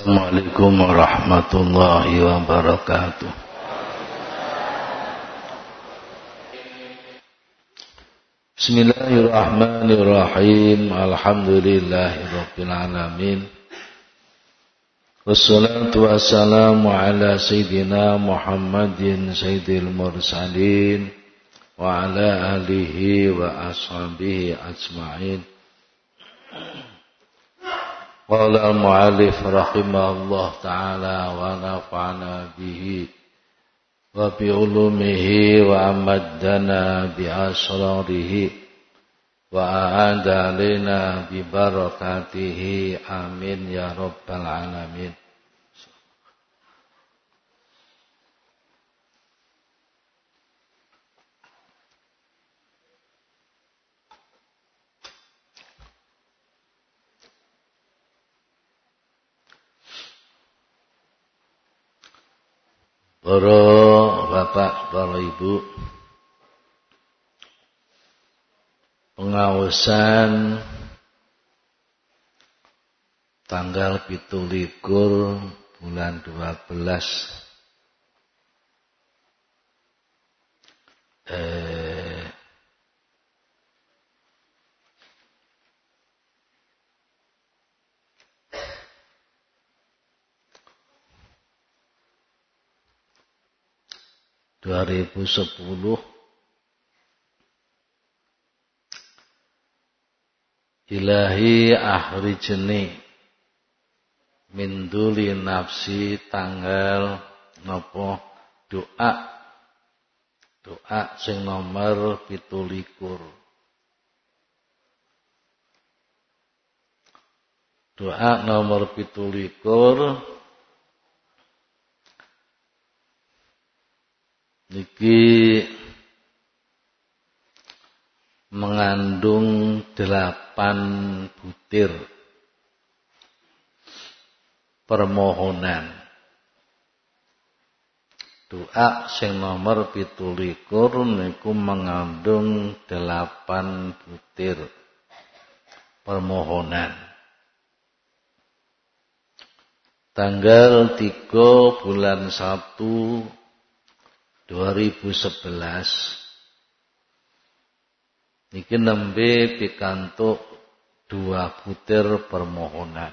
Assalamualaikum warahmatullahi wabarakatuh. Bismillahirrahmanirrahim. Alhamdulillahirabbil alamin. Wassalatu wassalamu ala sayyidina Muhammadin sayyidil mursalin wa ala alihi wa ashabihi ajma'in. Qala al-mu'allif rahimahullah ta'ala wa nafa'ana bihi wa bi ulumihi wa amaddana bi asrarihi wa a'ada alaina bi barakatihi amin ya rabbal alamin. Para bapak, para ibu, pengawasan tanggal 17 bulan 12 2010 Ilahi ahrijni min duli nafsi tanggal napa doa sing nomor 17. Doa nomor 17 niki mengandung 8 butir permohonan. Doa sing nomor 17 niku mengandung 8 butir permohonan. Tanggal 3 bulan 1 2011 niki nembe pikantuk 2 butir permohonan.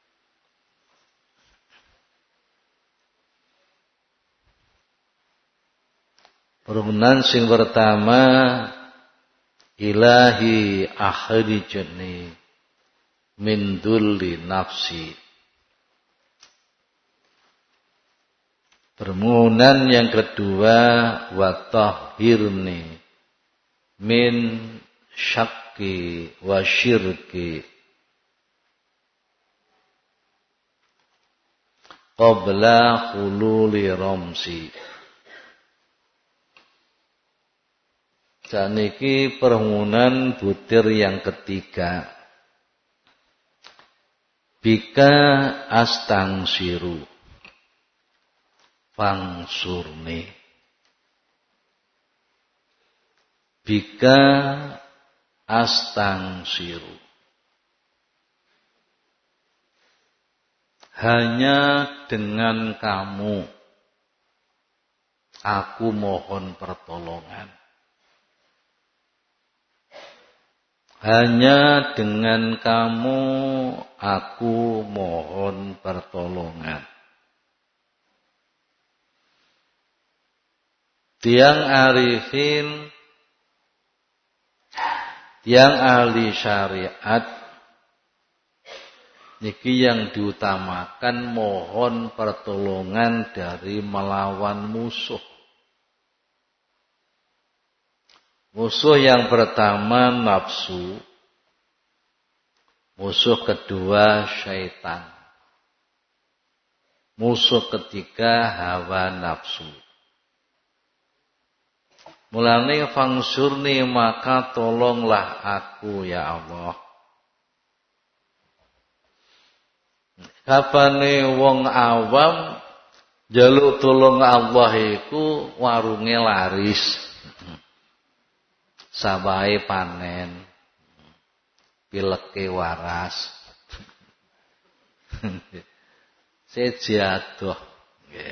Permohonan sing pertama, Ilahi akhrijni min dulli nafsi. Permohonan yang kedua, wa tahhirni min syakki wa syirki qabla khululi ramsi. Saniki permohonan butir yang ketiga. Bika astangsiru fangsurni. Bika astangsiru. Hanya dengan kamu aku mohon pertolongan. Hanya dengan kamu aku mohon pertolongan. Tiang arifin, tiang ahli syariat, niki yang diutamakan mohon pertolongan dari melawan musuh. Musuh yang pertama nafsu, musuh kedua syaitan, musuh ketiga hawa nafsu. Mulane fangsurni maka tolonglah aku ya Allah. Kapane wong awam njaluk tolong Allah iku warunge laris. Sawahe panen. Pileke waras. sejadoh nggih.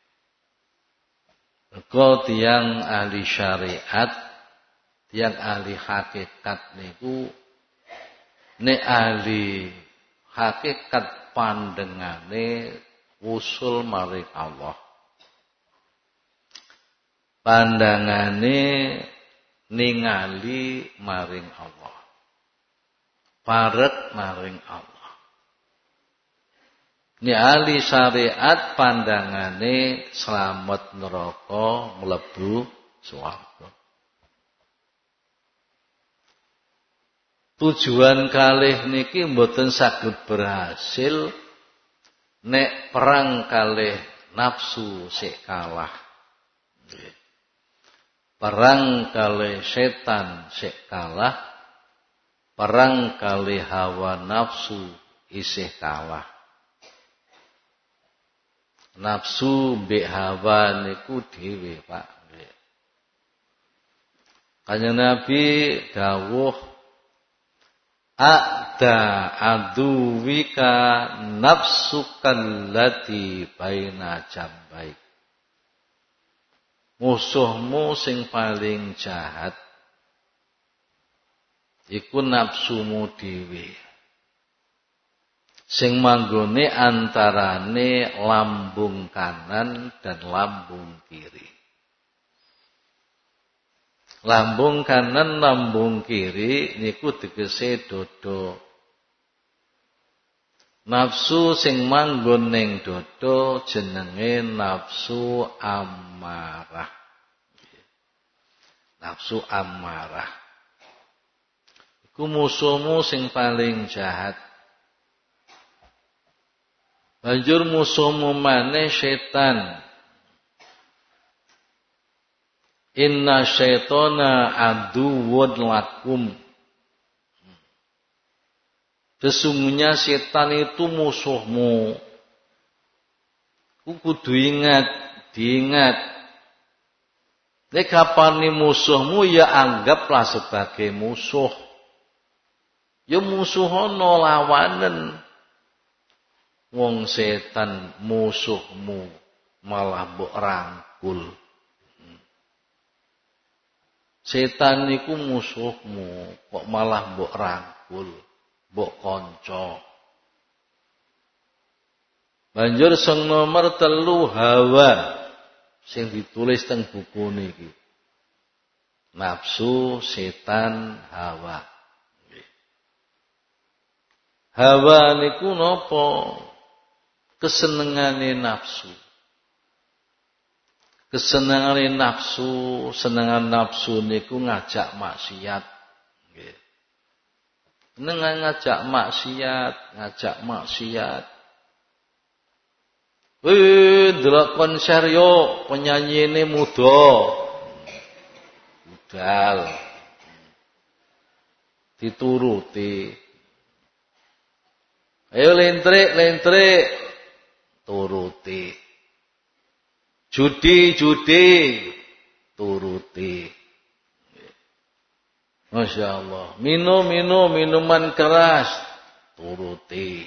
Mergo tiyang ahli syariat, tiyang ahli hakikat niku nek ahli hakikat pandengane usul maring Allah. Pandangane ningali maring Allah. Parek maring Allah. Ni ahli syariat pandangane slamet neraka mlebu swarga. Tujuan kalih niki mboten saged berhasil nek perang kalih nafsu sik kalah. Perang kalih setan sik kalah, perang kalih hawa nafsu isih kalah. Nafsu mbek hawa niku dhewe, Pak. Kanjeng Nabi dawuh A'da aduwika nafsukal lati baina jambaik. Musuhmu sing paling jahat iku nafsumu dhewe. Sing manggone antarane lambung kanan dan lambung kiri. Lambung kanan, lambung kiri niku tegese dodo. Nafsu sing manggon ning dodo jenenge nafsu amarah. Nafsu amarah. Iku musuhmu sing paling jahat. Banjur musuhmu maneh setan. Inna syaitana aduwwun lakum. Sesungguhnya setan itu musuhmu. Kudu diingat. Nek kapane musuhmu ya anggaplah sebagai musuh. Ya musuhono lawanen. Wong setan musuhmu malah mbok rangkul. Setan niku musuhmu kok malah mbok rangkul. Mbok kanca. Banjur sing nomor 3 hawa sing ditulis teng buku niki. Nafsu, setan, hawa. Hawa niku napa? Kesenengane nafsu. Kesenengane nafsu, senengan nafsu niku ngajak maksiat. Nggih. Nengan ngajak maksiat. Delok konser yo penyanyine muda. Budal. Dituruti. Ayo lentrik, turuti. Judi, turuti. Masya Allah. Minuman keras. Turuti.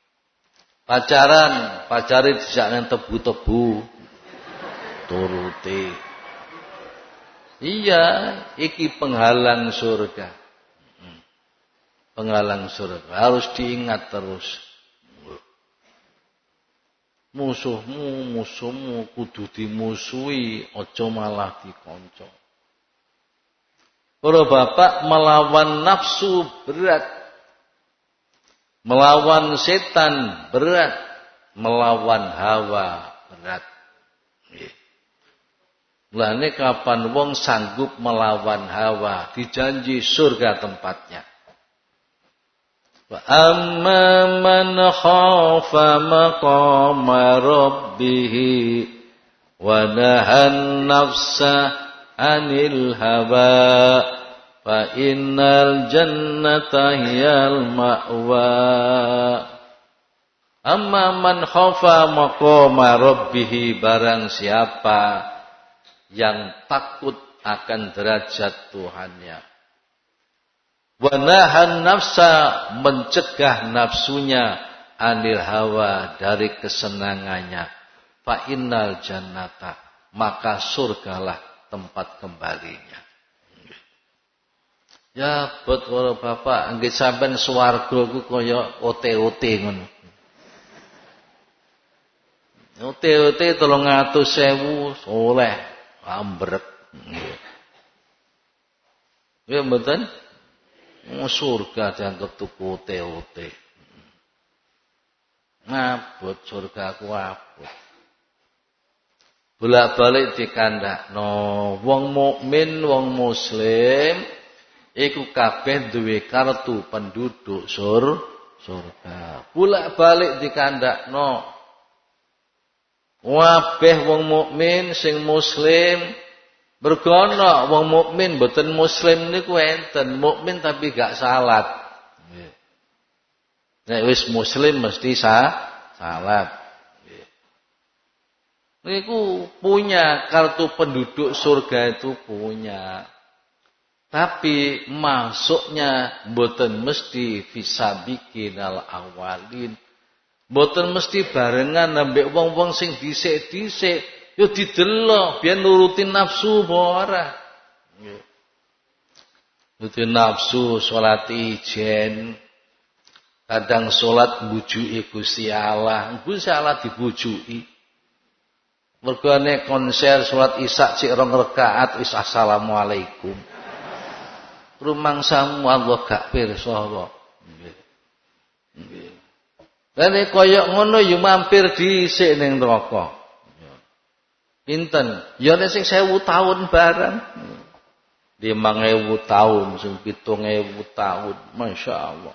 Pacari dijakne tebu-tebu. Turuti. Iya, iki penghalang surga. Penghalang surga. Harus diingat terus. Musuhmu kudu dimusuhi, aja malah dikonco. Para bapak, melawan nafsu berat. Melawan setan berat. Melawan hawa berat. Mulane kapan wong sanggup melawan hawa, dijanji surga tempatnya. Wa amma man khafa maqama rabbih wa nahan nafsa 'anil hawa fa innal jannata hiyal ma'wa. Amma man khafa maqama rabbih, barang siapa yang takut akan derajat Tuhannya. Wa nahan nafsa, mencegah nafsunya anil hawa dari kesenangannya, fa innal jannata maka surgalah tempat kembalinya. Ya buat para bapak, anggit sampean swarga ku kaya ote-ote ngono. Ote-ote 300.000 soleh ambrek. Ya mboten? Surga dianggap tuku ote-ote. Ngabot surga ku abot. Bolak-balik dikandakno wong mukmin, wong muslim iku kabeh duwe kartu penduduk surga. Bolak-balik dikandakno kabeh wong mukmin sing muslim bergono wong mukmin mboten muslim niku enten mukmin tapi gak salat. Nek wis muslim mesti salat. Niku punya kartu penduduk surga itu punya. Tapi masuknya mboten mesti fisabiqinal awalin. Mboten mesti barengan ambek wong-wong sing dhisik-dhisik. Yo didelok biyen nurutin nafsu apa ora. Nurutin nafsu salat ijen. Kadang salat mbujuki Gusti Allah. Gusti Allah dibujuki. Mergo nek konser salat Isya cek 2 rakaat wis assalamualaikum. Rumangsamu Allah gak pirsa kok. Nggih. Lah nek koyo ngono ya mampir dhisik ning neraka. Pinten? Ya nek sing 1000 tahun barang. 5.000 tahun, sing 7.000 tahun, masyaallah.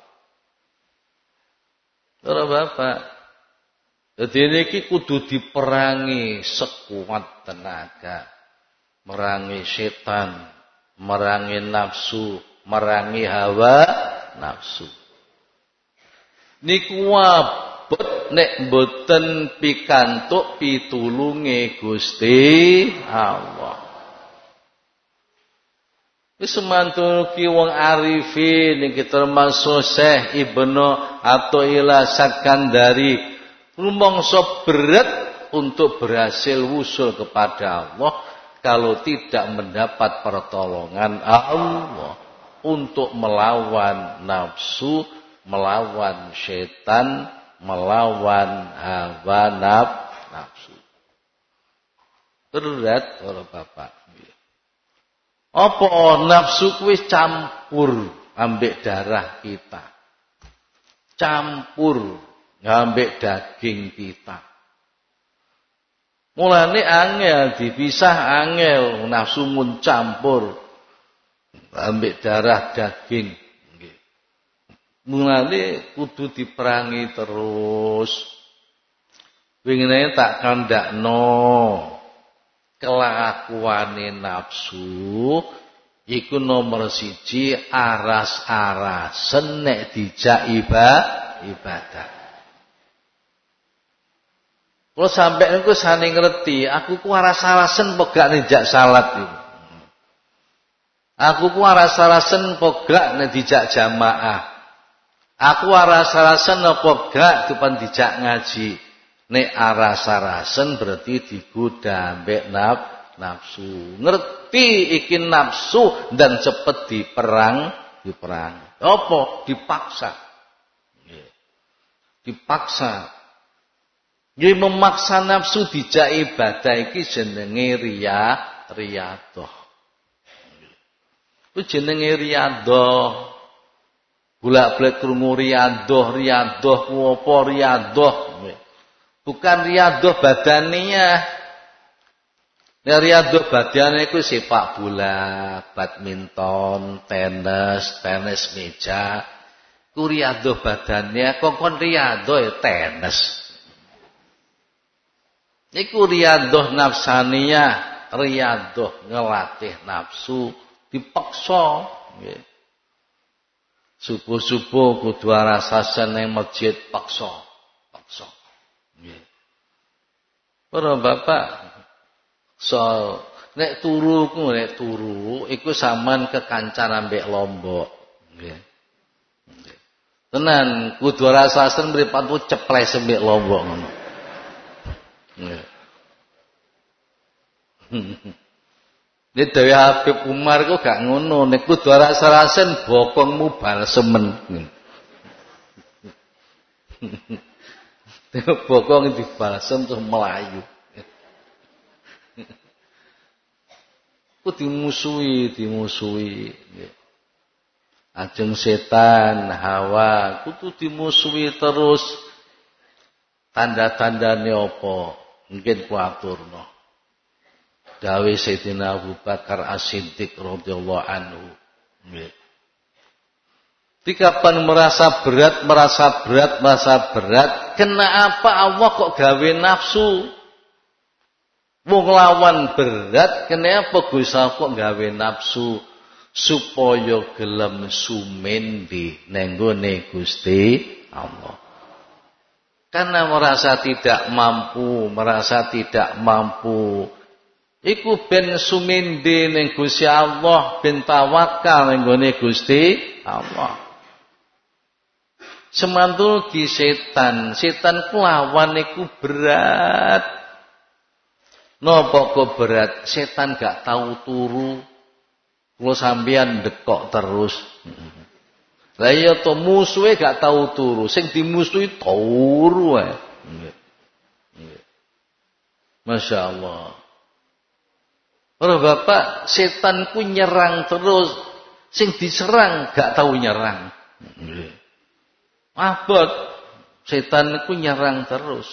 Ora bapak. Jadi niki kudu diperangi sekuat tenaga. Merangi setan, merangi nafsu, merangi hawa nafsu. Niku abot nek mboten pikantuk pitulunge Gusti Allah. Wis semantul ki wong arifin iki termasuk Syekh Ibnu Athaillah Sakandari. Rumangsa berat untuk berhasil wusul kepada Allah kalau tidak mendapat pertolongan Allah untuk melawan nafsu, melawan setan, melawan hawa nafsu. Berat para bapak. Apa nafsu kuwi campur ambek darah kita. Campur ngambek daging kita. Mulane angel dipisah angel nafsu mun campur ambek darah daging. Mulane kudu diperangi terus. Wingine tak kandakno kelakuane nafsu iku nomor 1 aras-arasen nek dijak ibadah. Kalau sampai niku sane ngerti, aku ku aras-arasen apa gak dijak salat iki. Aku ku aras-arasen apa gak nek dijak jamaah. Aku aras-arasen apa gak depan dijak ngaji. Nek aras-arasen berarti digoda ambek nafsu. Ngerti iki nafsu dan cepet diperang. Apa? Dipaksa. Dipaksa. Jadi memaksa nafsu dijak ibadah iki jenenge riyadhah. Ku jenenge riyadhah. Bolak-balik krungu riyadhah ku apa riyadhah? Bukan riyadhah badaninya. Nek riyadhah badane iku sepak bola, badminton, tenis meja. Ku riyadhah badane, kon riyadhah ya tenis. Iku riyadhah nafsaniyah, riyadhah ngelatih nafsu dipaksa nggih. Subuh-subuh kudu arasasen ning masjid paksa. Nggih. Para bapak nek turu iku sampean kekancan ambek lombok nggih. Tenan, kudu rasasen mripatku ceples mbek lombok ngono. Nggih. Nek dhewe Habib Umar kok gak ngono, nek kudu rasasen bokongmu balsemen. Bokong dibalsem terus melayu. Ku dimusuhi. Ajeng setan, hawa, kudu dimusuhi terus. Tanda-tandane apa? Mungkin ku aturno. Dawe Sayyidina Abu Bakar As-Siddiq radhiyallahu anhu. Nggih. Kapan merasa berat, kenapa Allah kok gawe nafsu? Wong lawan berat, kenapa Gusti Allah kok gawe nafsu? Supaya gelem sumendhi nenggone Gusti Allah. Karena merasa tidak mampu, iku ben sumendhi ning Gusti Allah, ben tawakal nenggone Gusti Allah. Semantul di setan kelawan iku berat. Napa kok berat? Setan gak tahu turu. Kula sampeyan dekok terus. Lah iya to musuhe gak tahu turu, sing dimusuhi turu wae. Nggih. Masyaallah. Para bapak, setan ku nyerang terus, sing diserang gak tahu nyerang. Nggih. Abot setan iku nyerang terus.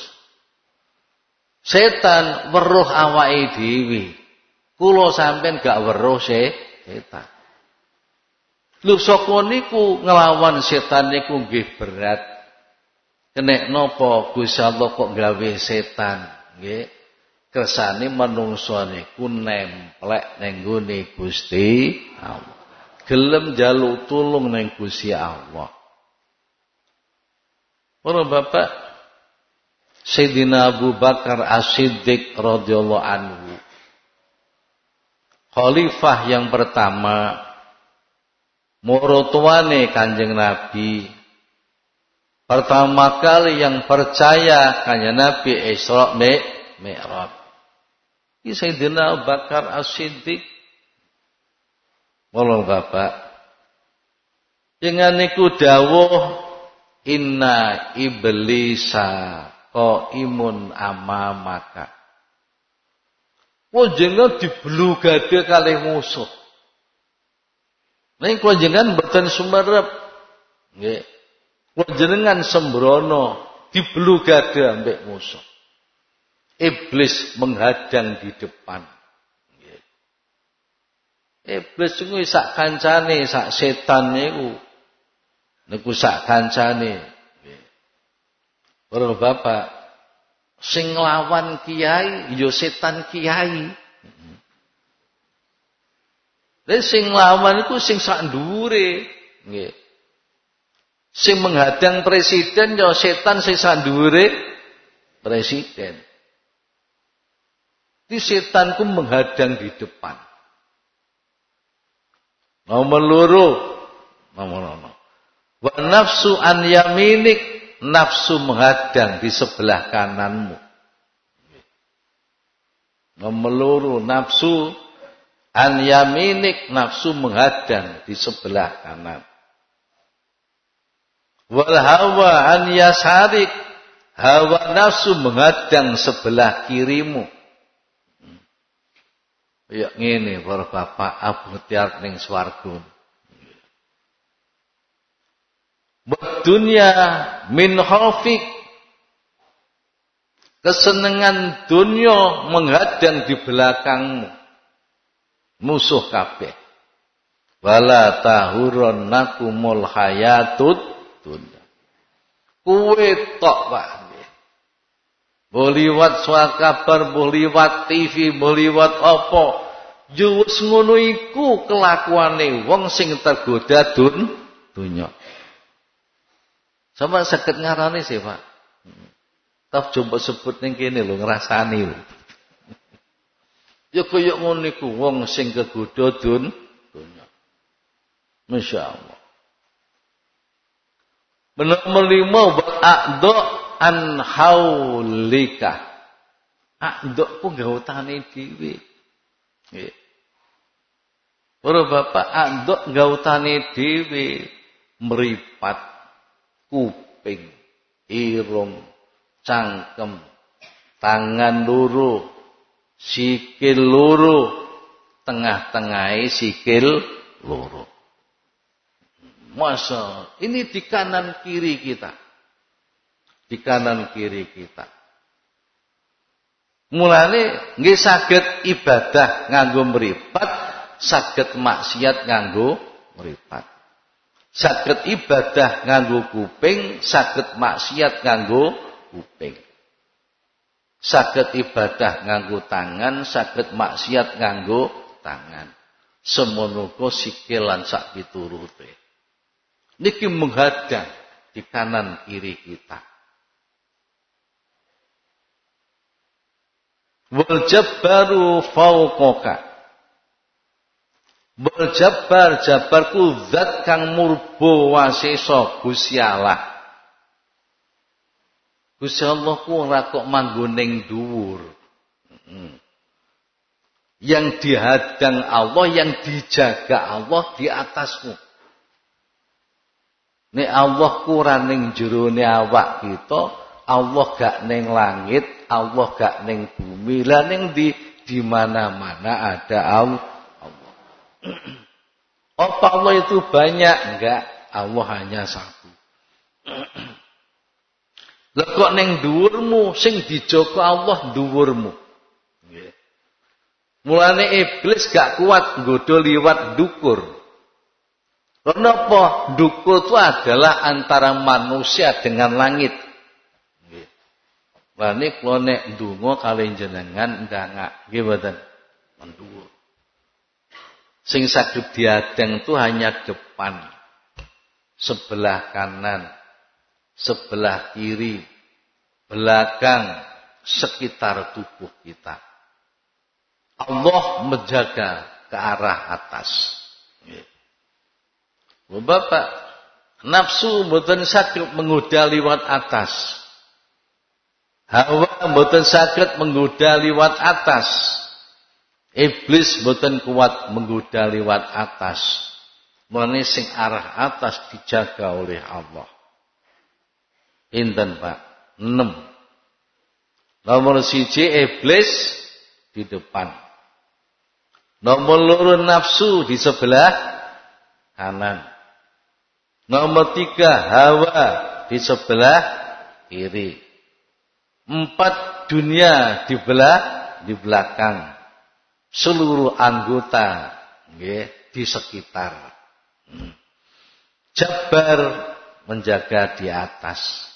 Setan weruh awake dhewe. Kula sampean gak weruh setan. Lho saka niku nglawan setan niku nggih berat. Kenek napa Gusti Allah kok gawe setan, nggih. Kersane manungsa niku nemplek ning gone Gusti Allah. Gelem njaluk tulung ning Gusti Allah. Para bapak, Sayyidina Abu Bakar As-Siddiq radhiyallahu anhu, khalifah yang pertama, murotuane Kanjeng Nabi, pertama kali yang percaya Kanjeng Nabi Isra Mi'raj. Ini Sayyidina Abu Bakar As-Siddiq. Para bapak, dengan niku dawuh inna iblisa qaimun amamaka. Panjenengan diblugade kalih musuh. Ning panjenengan mboten sumerep. Nggih. Panjenengan sembrono diblugade ambek musuh. Iblis menghadang di depan. Nggih. Iblis iku sak kancane, sak setan niku. Niku sak kancane. Para bapak, sing nglawan kiai ya setan kiai. Lah sing nglawan iku sing sak ndhuwure, nggih. Sing menghadang presiden ya setan sing sak ndhuwure presiden. Di setan ku menghadang di depan. Nomor loro. Wa nafsu an yaminik, nafsu menghadang di sebelah kananmu. Nomor loro, nafsu an yaminik, nafsu menghadang di sebelah kanan. Wal hawa an yasarik, hawa nafsu menghadang sebelah kirimu. Ya ngene para bapak, Abu Tiar ning swarga. Dunia min khafik, kesenangan dunia menghadang di belakangmu, musuh kabeh. Wala tahurunnakumul hayatud dunya. Kuwe tok Pak. Boliwat suara kabar, boliwat TV, boliwat apa? Yo wis ngono iku kelakuane wong sing tergoda dunya. Sama sakit ngarani sih Pak. Tapi coba sebut ning kene lho ngrasani lho. Ya kaya ngono iku wong sing kegoda dunya. Masyaallah. Nomor 5 ba'do an haulika. A'do ku gautane dhewe. Nggih. Para bapak a'do gautane dhewe mripat kuping, irung, cangkem, tangan loro, sikil loro, tengah-tengahe sikil loro. Masa ini di kanan kiri kita. Di kanan kiri kita. Mulane nggih saged ibadah nganggo mripat, saged maksiat nganggo mripat. Saged ibadah nganggo kuping, saged maksiat nganggo kuping. Saged ibadah nganggo tangan, saged maksiat nganggo tangan. Semono uga sikil lan sak piturute. Niki menghadang di kanan kiri kita. Wal jabbaru fauqaka. Wal jabbar jabarku zat kang murba wasesa Gusti Allah. Gusti Allah ku ora kok manggon ning dhuwur. Yang dihadang Allah, yang dijaga Allah di atasmu. Nek Allah kurang ning jerone awak kita, Allah gak ning langit, Allah gak ning bumi, lah ning di mana-mana ada Allah. Apa Allah itu banyak? Enggak, Allah hanya satu. Lah kok ning dhuwurmu sing dijaga Allah dhuwurmu. Nggih. Mulane iblis gak kuat nggodho liwat dukur. Kenapa? Dukur itu adalah antara manusia dengan langit. Lah nek kula nek ndonga kalih jenengan ndangak nggih mboten mendhuwur. Sing saged diadang itu hanya depan, sebelah kanan, sebelah kiri, belakang, sekitar tubuh kita. Allah menjaga ke arah atas. Bapak, nafsu mboten saged menggoda liwat atas. Hawa mboten saged menggoda liwat atas. Iblis mboten kuat menggoda liwat atas. Mulane sing arah atas dijaga oleh Allah. Pinten, Pak? 6. Nomor 1 iblis di depan. Nomor 2 nafsu di sebelah kanan. Nomor 3 hawa di sebelah kiri. 4 dunia di belakang. Seluruh anggota nggih di sekitar. Jabbar menjaga di atas.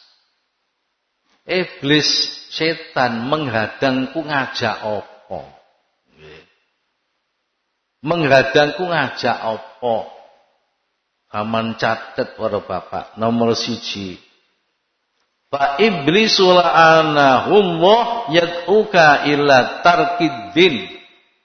Iblis setan menghadangku ngajak apa? Nggih. Menghadangku ngajak apa? Aman catet para bapak. Nomor 1. Fa iblisu la'anahullah yad'uka ila tarkiddin.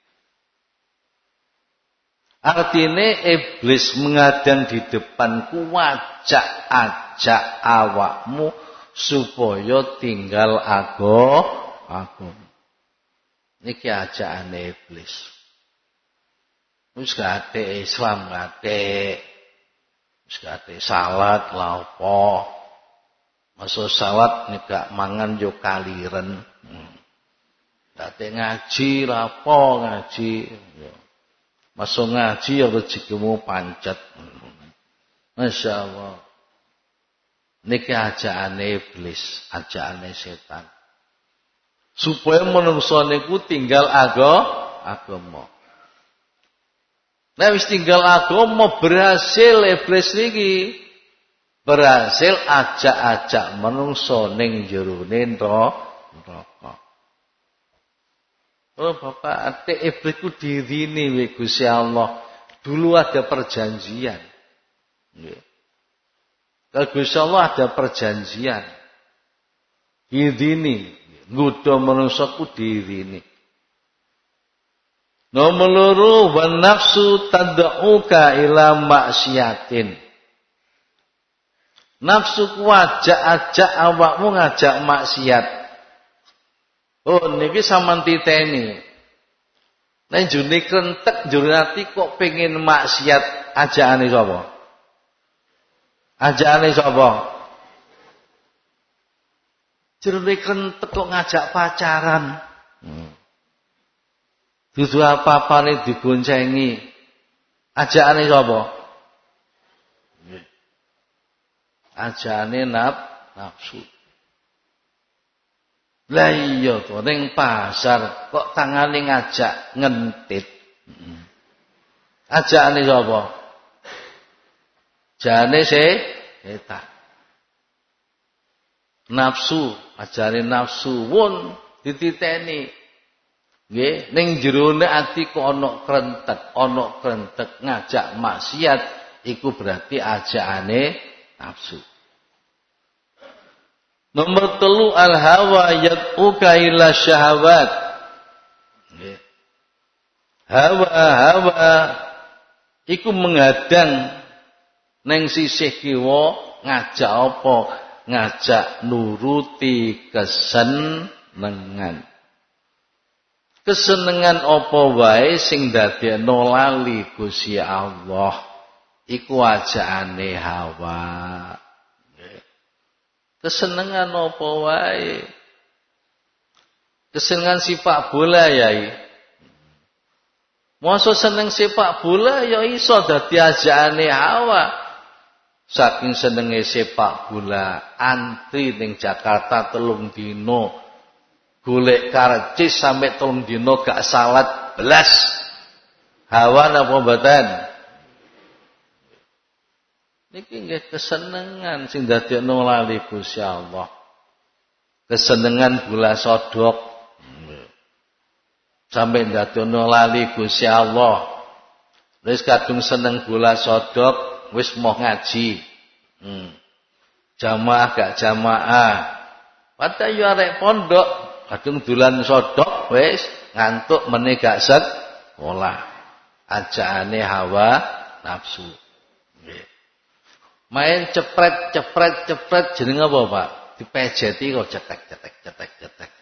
Artinya iblis mengadang di depanku ajak awakmu supaya tinggal agama. Niki ajakane iblis. Wis gak ate Islam gak ate. Sekate salat lha apa? Masuk salat nek gak mangan yo kaliren. Date ngaji lha apa ngaji? Masuk ngaji ya rezekimu pancet. Masyaallah. Niki ajakane iblis, ajakane setan. Supaya manungsa niku tinggal agama. Nah wis tinggal agama berhasil iblis niki. Berhasil ajak-ajak manungsa ning jerone neraka. Oh Bapak, ate iblis ku dirini we Gusti Allah. Dulu ada perjanjian. Nggih. Kalau Gusti Allah ada perjanjian. Dirini, nggodha manungsa ku dirini. Nomor 2 wan nafsu tad'uka ila maksiatin. Nafsu ku ajak awakmu ngajak maksiat. Oh niki sampean titeni. Nek june krentek njur ati kok pengin maksiat, ajakane sapa? Ajakane sapa? June krentek kok ngajak pacaran. Dudu apa-apane digoncengi. Ajakane sapa? Ajakane nafsu. Lah iya to ning pasar kok tangane ngajak ngentit. Ajakane sapa? Jane setan. Nafsu, ajane nafsu won dititeni. Nggih, ning jerone ati kok ana krentek ngajak maksiat, iku berarti ajakane nafsu. Nomor 3 al-hawa yad'uka ila syahawat. Hawa iku menghadang neng sisih kiwa ngajak apa? Ngajak nuruti kesenengan. Kesenengan apa wae sing dadekno lali Gusti Allah iku ajakane hawa. Kesenengan apa wae. Kesenengan sepak bola yai. Mosok seneng sepak bola ya iso dadi ajakane hawa. Saking senenge sepak bola, antri ning Jakarta 3 dina. Golek karcis sampai 3 dina gak salat belas. Hawa napa mboten? Niki nggih kesenengan sing dadekno lali Gusti Allah. Kesenengan gula sodok. Sampai dadekno lali Gusti Allah. Wis kadung seneng gula sodok, wis moh ngaji. Jamaah gak jamaah. Padahal yo arek pondok, kadung dolan sodok wis ngantuk meneh gak sekolah. Ajakane hawa nafsu. Nggih. Main cepret jeneng apa, Pak? Dipejeti kok cetek.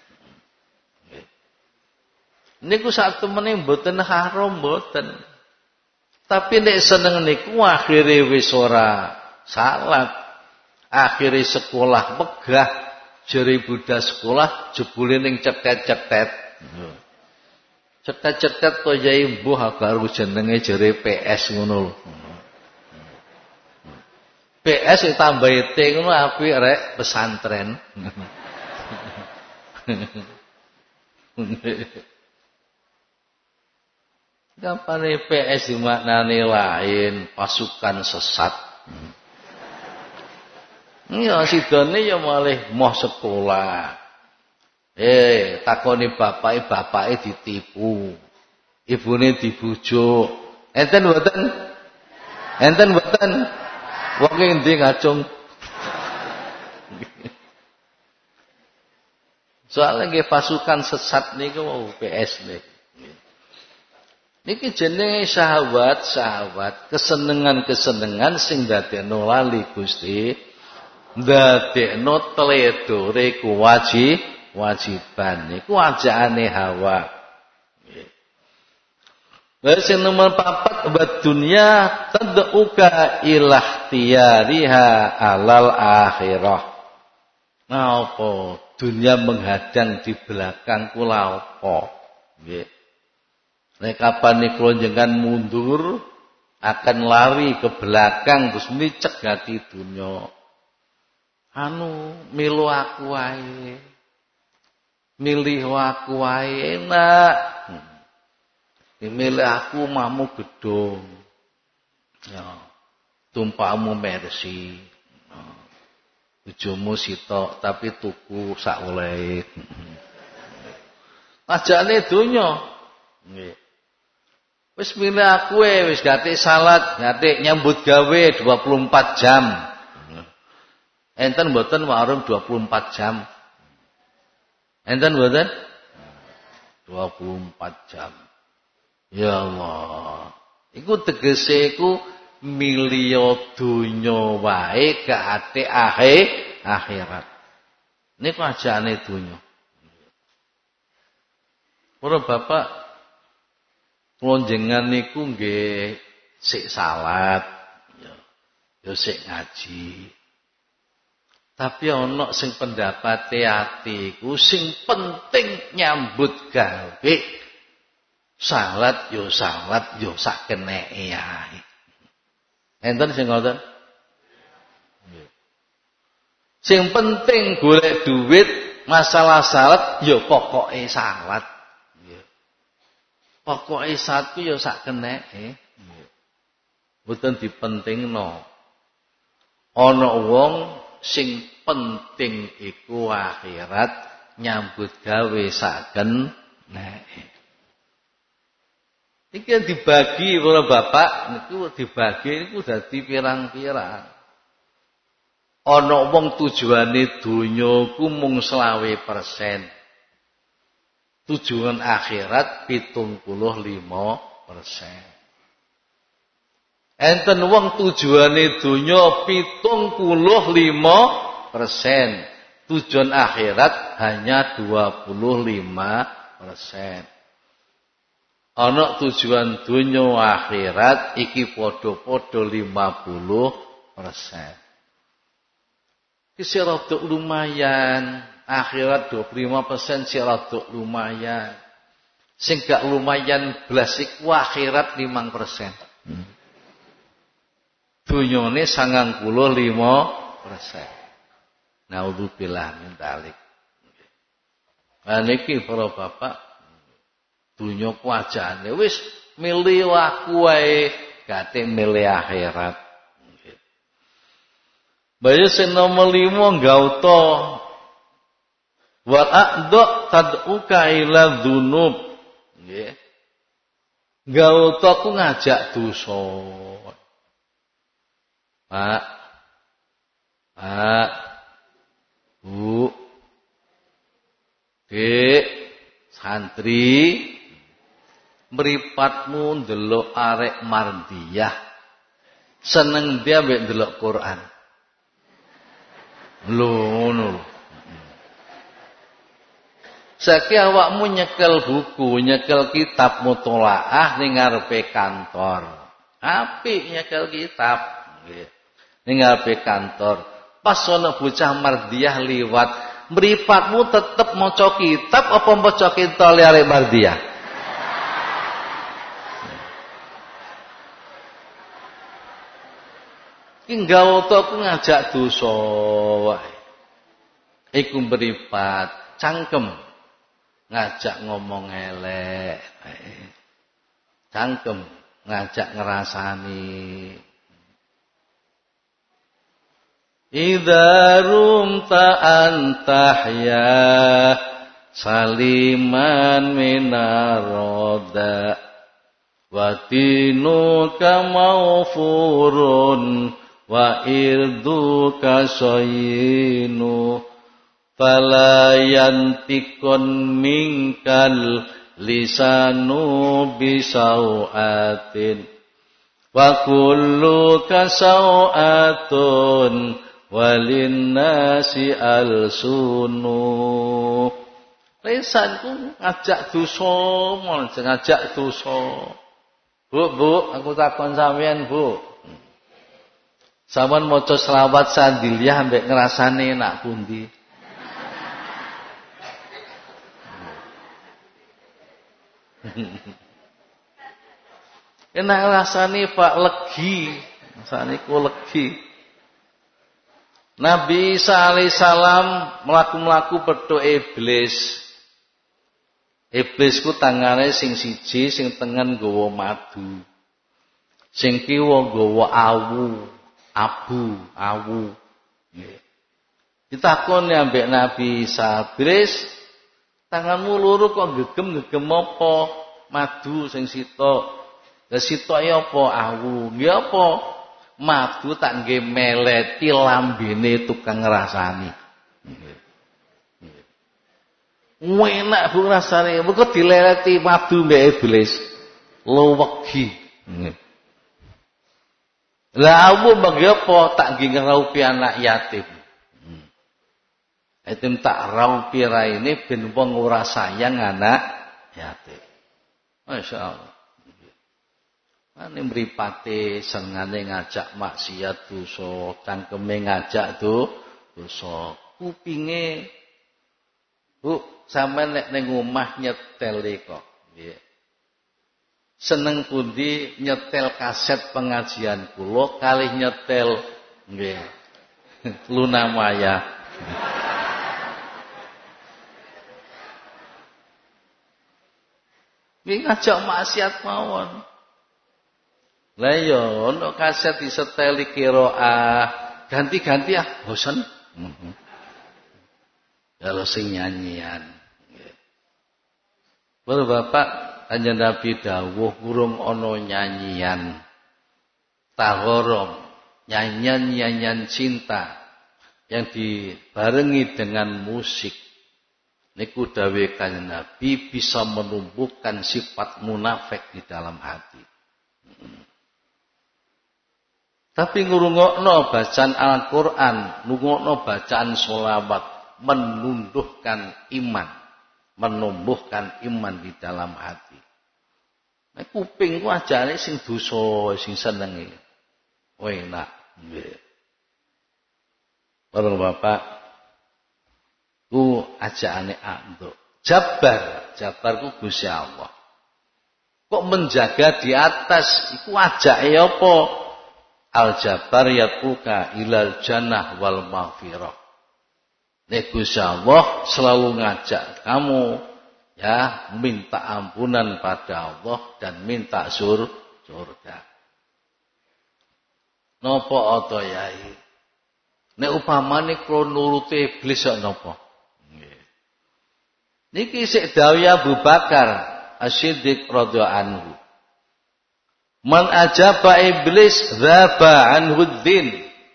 Niku sak temene mboten haram mboten. Tapi nek seneng niku akhire wis ora salat. Akhire sekolah megah, jere budal sekolah jebule ning cetet-cetet. Cetet-cetet to yai mbuh karo jenenge jere PS ngono lho. PS tambah T ngono apik rek pesantren. Kapan PS dimaknani lain, pasukan sesat. Ya sidone ya malih moh sekolah. Takoni bapake ditipu. Ibune dibujuk. Enten mboten? Enten mboten? Wong endi ngacung. Soalnya nggih pasukan sesat niku PS niku. Niki jenenge syahwat, kesenengan sing dadekno lali Gusti, dadekno tledore kewajiban niku ajakane hawa. Lalu yang nomor 4 bad dunya tad'uka ilah tiyariha alal akhirah. Nah apa? Dunia menghadang di belakang kula apa? Nggih. Nek kapan niku jenengan mundur akan lari ke belakang terus micek gati dunya. Milu aku wae. Milih aku wae enak. Milih aku mamu gedung. Ya. Tumpakmu Mercy. Bojomu sitok tapi tuku sak oleh. Ajane donya. Nggih. Wis milih aku wis gatik salat, gatik nyambut gawe 24 jam. Enten mboten warung 24 jam. Enten mboten? 24 jam. Ya Allah. Iku tegese iku milio donya wae kate akhirat. Niku ajane donya. Para bapak kula jenengan niku nggih sik salat ya sik ngaji. Tapi ana sing pendapate ati iku sing penting nyambut gawe. Salat yo sak keneke ae. Enten sing ngoten? Sing penting golek duit, masalah salat yo pokoke salat. Pokoke salat ku yo sak keneke. Mboten dipentingno. Ana wong sing penting iku akhirat nyambut gawe saken iki dibagi para bapak niku dibagi niku dadi pirang-pirang. Ana wong tujuane donya ku mung 20%. Tujuan akhirat 75%. Enten wong tujuane donya 75%. Tujuan akhirat hanya 25%. Ana tujuan donya akhirat iki padha-padha 50%. Iki sing rada lumayan, akhirat 25% sing rada lumayan. Sing gak lumayan blas iku akhirat 5%. Dunyane 95%. Naudzubillah min dzalik. Lah niki para bapak dunya ku ajane wis milih aku wae gate milih akhirat. Bayu sing nomor 5 gauta wa aqda tad'uka ila dzunub. Nggih. Gauta ku ngajak dosa. Pak, Bu, Dek, santri, mripatmu ndelok arek mardiyah. Seneng dia mbek ndelok Quran. Lho ngono. Saiki awakmu nyekel buku, nyekel kitab mutolaah ning ngarepe kantor. Apik nyekel kitab. Nggih. Ning ngarepe kantor. Pas ana bocah mardiyah liwat, mripatmu tetep maca kitab apa maca kitab arek mardiyah? Ki gawata ku ngajak dosa wae. Iku mripat, cangkem ngajak ngomong elek. Cangkem ngajak ngrasani. Idza rumta antahya saliman minaroda wa tinuka maufurun wa irduka sayinu fala yantikun minkal lisanu bisauatin wa kullu kasauatun walinnasi alsunu. Lisanku ngajak dosa, mon ngajak dosa. Bu, aku takon sampean, Bu. Sampeyan maca selawat sandiliyah mbek ngrasane enak pundi? Enak rasane Pak legi. Rasane ku legi. Nabi Isa alaihissalam mlaku-mlaku petuk iblis. Iblis ku tangane sing siji, sing tengen nggawa madu. Sing kiwa nggawa awu. Nggih. Ditakoni ambek Nabi Isa, "Iblis, tanganmu loro kok gegem-gegem apa? Madu sing sitok. Lah sitoke apa? Awu. Nggih apa? Madu tak nggih meleti lambene tukang ngrasani." Enak Bu rasane, mengko dileleti madu mbek iblis. Lewegi. Lah aku bagi apa tak ngraupi anak yatim. Yatim tak raupi raine ben wong ora sayang anak yatim. Masyaallah. Ane mripate senengane ngajak maksiat dosa, cangkeme ngajak dosa, kupinge Bu, sampean nek ning omah nyetel kok, nggih. Seneng pundi nyetel kaset pengajian kula kalih nyetel nggih. Luna Maya. Nggih ngajak maksiat mawon. Lah ya ono kaset diseteli qiraah, ganti-ganti bosen. Kalau sing nyanyian. Nggih. Bapak Kanjeng Nabi dawuh urung ana nyanyian tahorom, nyanyian cinta yang dibarengi dengan musik. Niku dawuh Kanjeng Nabi bisa menumbuhkan sifat munafik di dalam hati. Tapi ngurungokno bacaan Al-Qur'an, ngurungokno bacaan sholawat menumbuhkan iman di dalam hati. Nek kuping ku ajane sing dosa, sing senenge. Enak nggih. Para bapak ku ajakane anduk. Jabar ku Gusti Allah. Kok menjaga di atas iku ajake apa? Al-Jabbar yatuka ilal jannah wal maghfirah. Nek Gusti Allah selalu ngajak kamu ya minta ampunan pada Allah dan minta surga. Napa ata yai? Nek upamane kula nuruti iblis kok napa? Nggih. Niki sik dawuh Abu Bakar As-Siddiq radhiyallahu anhu. Man ajaba iblis dzaba anhu dzin.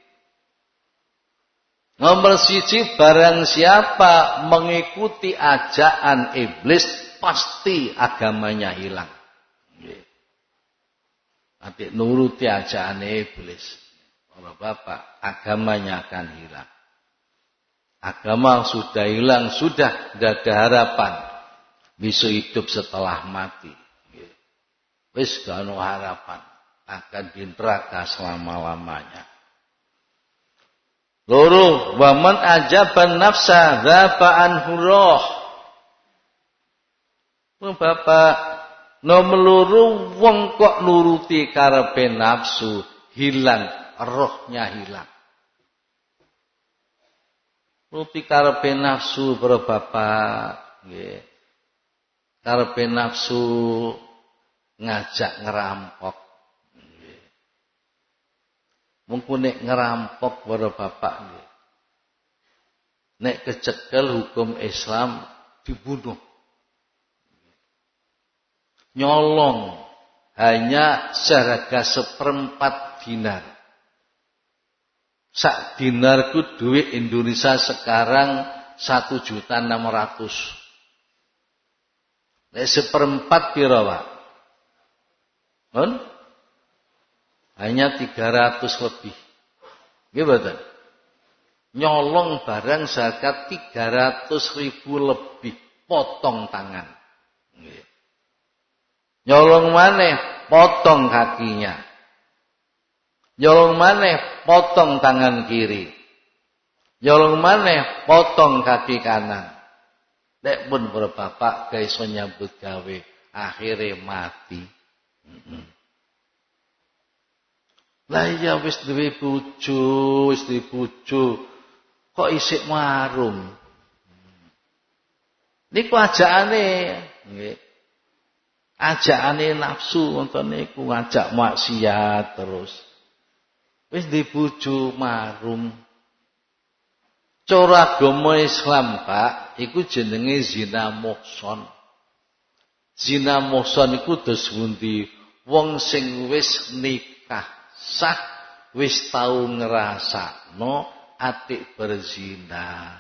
Nomor 1 barang siapa mengikuti ajaan iblis pasti agamanya hilang. Nanti nuruti ajaan iblis. Para bapak agamanya akan hilang. Agama sudah hilang, sudah tidak ada harapan. Bisa hidup setelah mati. Wis gak ono harapan akan di neraka selama-lamanya. Loro, waman ajaban nafsa dzaba anhu roh. Bapak, nomor loro wong kok nuruti karepe nafsu, hilang, rohnya hilang. Nuruti karepe nafsu para bapak, nggih. Karepe nafsu ngajak ngerampok. Mungkin nek ngerampok para bapak nggih. Nek kecekel hukum Islam dibunuh. Nyolong hanya seharga 1/4 dinar. Sak dinar ku duit Indonesia sekarang 1.600.000. Nek 1/4 pira, Pak? Hanya 300 lebih. Nggih mboten? Nyolong barang seharga 300.000 lebih, potong tangan. Nggih. Nyolong maneh, potong kakinya. Nyolong maneh, potong tangan kiri. Nyolong maneh, potong kaki kanan. Nek pun para bapak gak iso nyambut gawe, akhire mati. Lah iya wis duwe bojo, kok isik marung. Niku ajakane, nggih. Ajakane nafsu wonten niku ngajak maksiat terus. Wis duwe bojo marung. Cara agama Islam, Pak, iku jenenge zina muhsan. Zina muhsan iku dos pundi? Wong sing wis nikah sah wis tau ngrasakno atik berzina.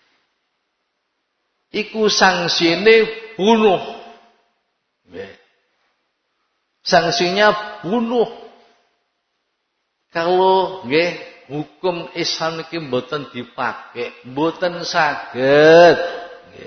Iku sanksine bunuh. Sanksinya bunuh. Kalau nggih hukum Islam iki mboten dipake, mboten saged. Nggih.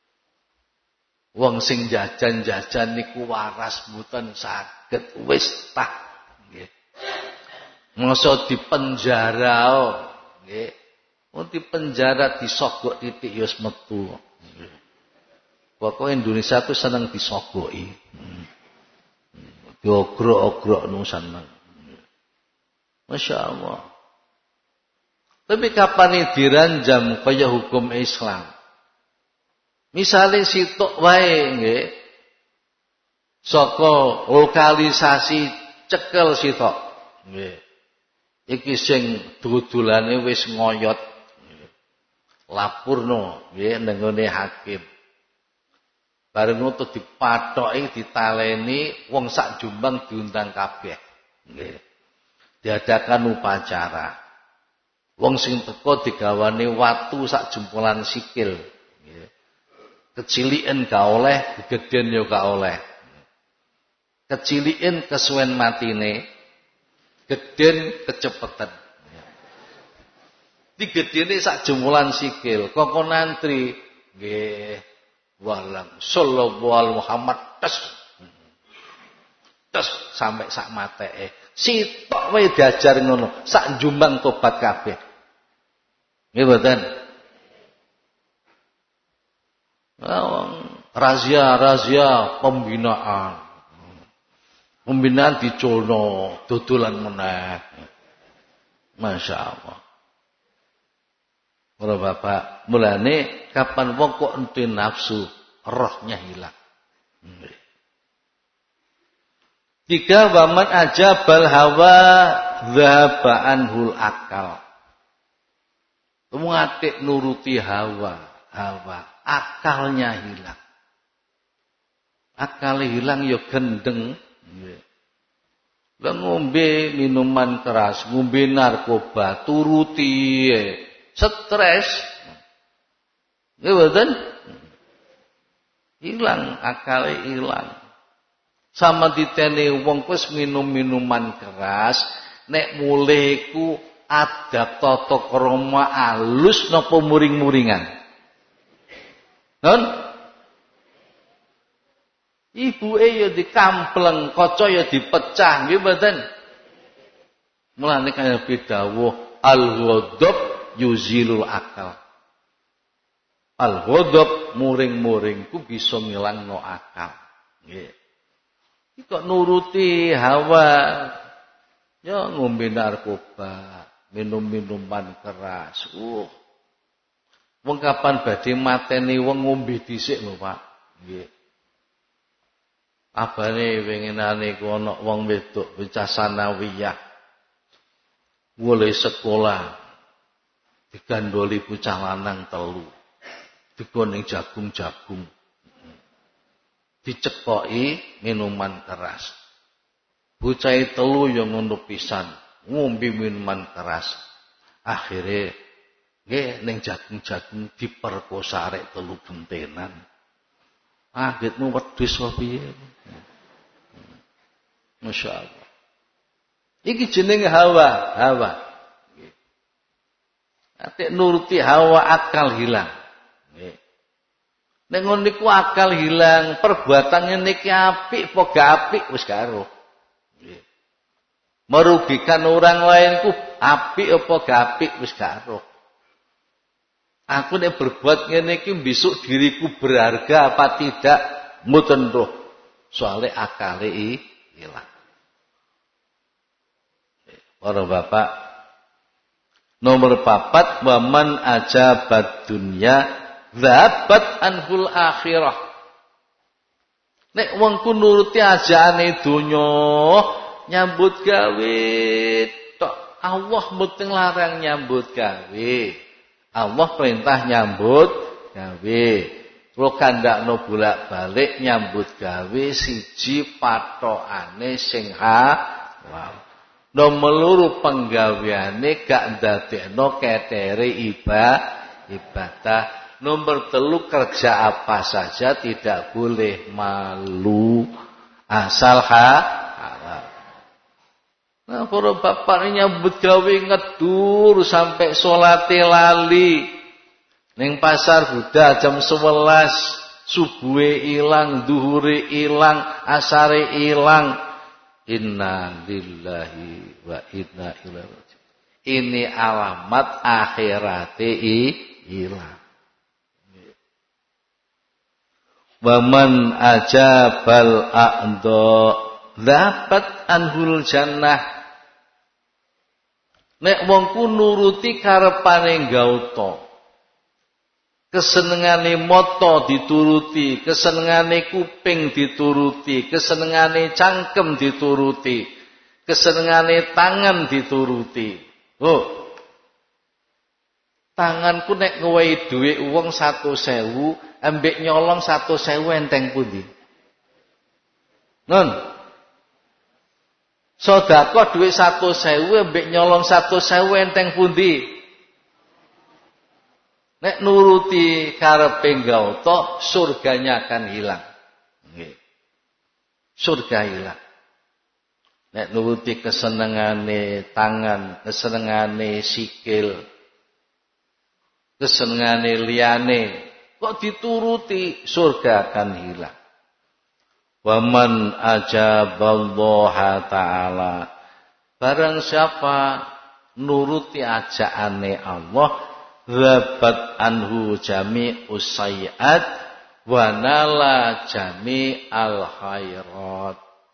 Wong sing jajan-jajan niku waras mboten saged, wis tah. Nggih. Mosok dipenjara, nggih. Wong dipenjara disogok titik ya wis metu. Nggih. Pokoke Indonesia ku seneng disogoki. Diogrok-ogrok nu seneng. Masya Allah. Tapi kapan diranjam kaya hukum Islam? Misalnya sitok wae nggih. Saka lokalisasi cekel sitok. Nggih. Iki sing dudulane wis ngoyot. Lapurno nggih ning ngene hakim. Bareng ngono dipathoki ditaleni wong sak Jombang diundang kabeh. Nggih. Diadakan upacara. Wong sing teko digawane watu sak jempolan sikil. Keciliken gak oleh, gegeden yo gak oleh. Keciliken kesuwen matine, geden kecepetan. Digedene sak jempolan sikil, kok nantri nggih walang sallallahu alaihi Muhammad tes sampai sak mateke. Sitok wae diajar ngono, sak Jombang tobat kabeh. Nggih mboten? Razia pembinaan. Pembinaan diculno, dodolan meneh. Masya Allah. Para bapak, mulane kapan wong kok ente nafsu, rohnya hilang. Tiga, waman ajabal hawa dhaba anhul akal. Kamu ngatik nuruti hawa, akalnya hilang. Akalnya hilang ya gendeng. Lah ngombe minuman keras, ngombe narkoba, turuti stres. Nggih mboten? Hilang, akalnya hilang. Sama ditene wong wis minum minuman keras, nek mulih ku adab tata krama alus napa muring-muringan. Non? Ibuke ya dikampleng, kaca ya dipecah, nggih mboten? Mulane kaya dawuh al-ghadab yuzilul akal. Al-ghadab muring-muring ku bisa ngilangno akal. Nggih. Kok nuruti hawa, ya ngombe narkoba, minum minuman keras. Wong kapan badhe mateni wong ngombe dhisik lho, Pak. Nggih. Abane winginane ku ana wong wedok bocah sanawiyah. Mulai sekolah digandoli bocah lanang 3. Digone jagung-jagung. Dicekoki minuman keras. Bocah 3 yang ngono pisan, ngombe minuman keras. Akhire nggih ning jagung-jagung diperkosa arek 3 gentenan. Agitmu wedhus wae piye? Masyaallah. Iki jenenge hawa. Nggih. Ate nuruti hawa akal hilang. Nggih. Nek ngono niku akal hilang, perbuatannya niki apik apa gak apik wis karo. Nggih. Merugikan orang lain ku apik apa gak apik wis karo. Aku nek berbuat ngene iki besok diriku berharga apa tidak mboten roh. Soale akale hilang. Para bapak, nomor 4, waman ajabat dunya dhabat anhul akhirah. Nek wong ku nuruti ajaane donya, nyambut gawe tok. Allah mboten larang nyambut gawe. Allah perintah nyambut gawe. Kula kandakno bolak-balik nyambut gawe siji pathokane sing halal. Nomor loro penggaweane gak ndadekno ketere ibadah. Nomor 3 kerja apa saja tidak boleh malu asal halal. Nah, para bapak nyambut gawe ngedur sampai salate lali. Ning pasar Buddha jam 11, subuhe ilang, duhure ilang, asare ilang. Inna lillahi wa inna ilaihi raji'un. Ini alamat akhirate ilang. Waman ajabal a'dha dapat anhul jannah. Nek wong ku nuruti karepane gauta, kesenengane mata dituruti, kesenengane kuping dituruti, kesenengane cangkem dituruti, kesenengane tangan dituruti. Oh, tanganku nek ngowehi dhuwit wong 100.000, ambek nyolong 100.000 enteng pundi? Nun. Sedekah dhuwit 100.000 ambek nyolong 100.000 enteng pundi? Nek nuruti karepe gauta, surganya akan hilang. Nggih. Surga hilang. Nek nuruti kesenengane tangan, kesenengane sikil, kesenengane liyane, kok dituruti, surga akan hilang. Waman ajaballaha ta'ala, barang siapa nuruti ajaane Allah, rabat anhu jami'us sayiat wa nala jami'al khairat.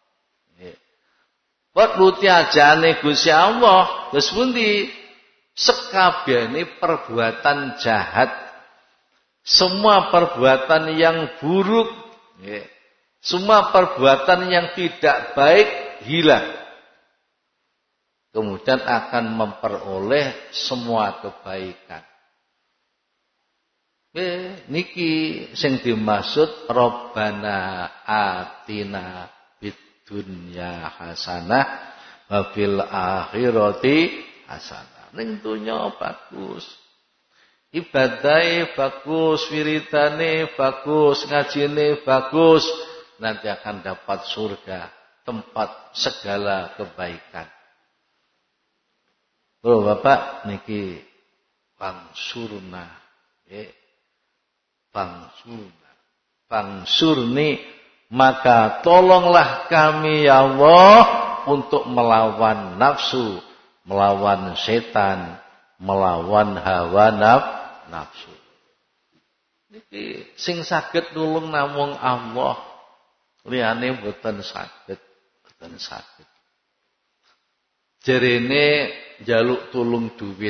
Buat nuruti ajaane Gusti Allah, terus pundi? Sekabehane perbuatan jahat, semua perbuatan yang buruk, semua perbuatan yang tidak baik hilang. Kemudian akan memperoleh semua kebaikan. Niki sing dimaksud Rabbana atina bid dunya hasanah wa fil akhirati hasanah. Ning dunya bagus. Ibadahe bagus, wiridane bagus, ngajine bagus, nanti akan dapat surga, tempat segala kebaikan. Bro Bapak niki bangsurna, bangsurni, maka tolonglah kami ya Allah untuk melawan nafsu, melawan setan, melawan hawa nafsu. Niki sing saged nulung namung Allah. Liyane mboten saged, mboten saged. Jerene njaluk tulung duwit.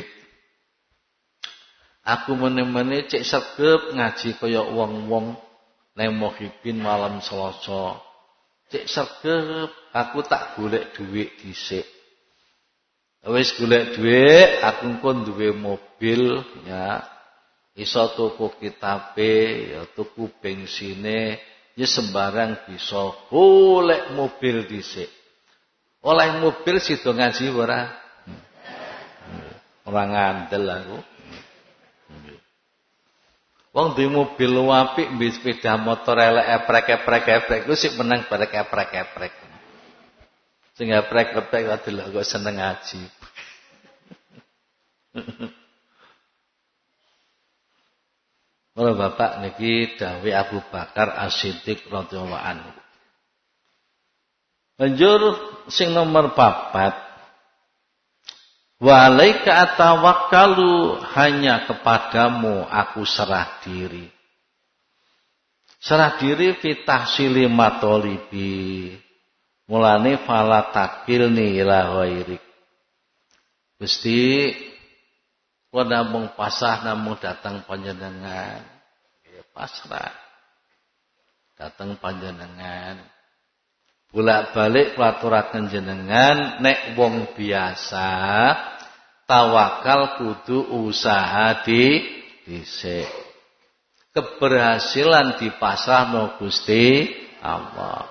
Aku meneh-meneh cek sregep ngaji kaya wong-wong nang Muhyiddin malam Selasa. Cek sregep aku tak golek dhuwit dhisik. Wis golek dhuwit, aku pun duwe mobil ya. Iso tuku kitabe, ya tuku bensine, ya sembarang bisa golek mobil dhisik. Oleh mobil sida ngaji ora? Ora ngandel aku. Wong duwe mobil apik, duwe sepeda motor elek eprek-eprek ku sik menang barek eprek-eprek. Sing eprek-eprek adalah kok seneng ngaji. Ora Bapak niki dawuh Abu Bakar As-Siddiq radhiyallahu anhu. Banjur sing nomor 4. Wa alaika atawakkalu, hanya kepadamu aku serah diri. Serah diri fi tahsili matolibi. Mulane fala takilni ila ghairik. Gusti kula namung pasrah namung datang panjenengan. Ya pasrah. Datang panjenengan. Bolak-balik pelaturaken jenengan, nek wong biasa tawakal kudu usaha dhisik. Keberhasilan dipasrahno Gusti Allah.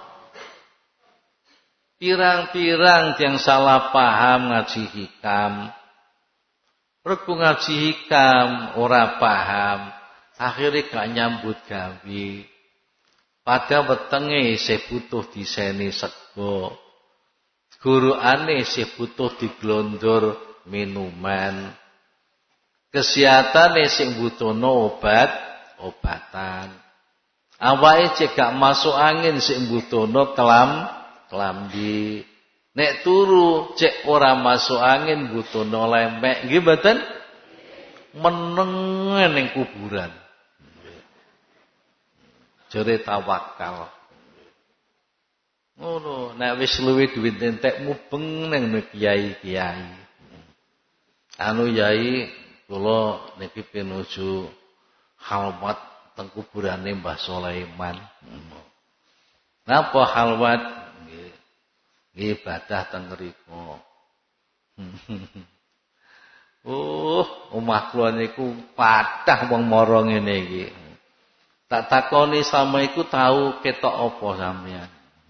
Pirang-pirang yang salah paham ngaji hikam. Regu ngaji hikam ora paham, akhirnya gak nyambut gawe. Pada wetenge isih butuh diseni sego. Gurukane isih butuh diglondur minuman. Kesehatane sing butuhno obatan. Awake cek gak masuk angin sing butuhno kelambi. Nek turu cek ora masuk angin butuhno lemek. Nggih mboten? Meneng ning kuburan. Jare tawakal. Ngono, nek wis luwih duit entek mubeng ning kiai-kiai. Anu yai kula niki pinuju halwat teng kuburane Mbah Sulaiman. Napa halwat? Nggih. Ibadah teng mriku. Omah kula niku padah wong mara ngene iki. Tak takoni sama iku tahu ketok apa sampean?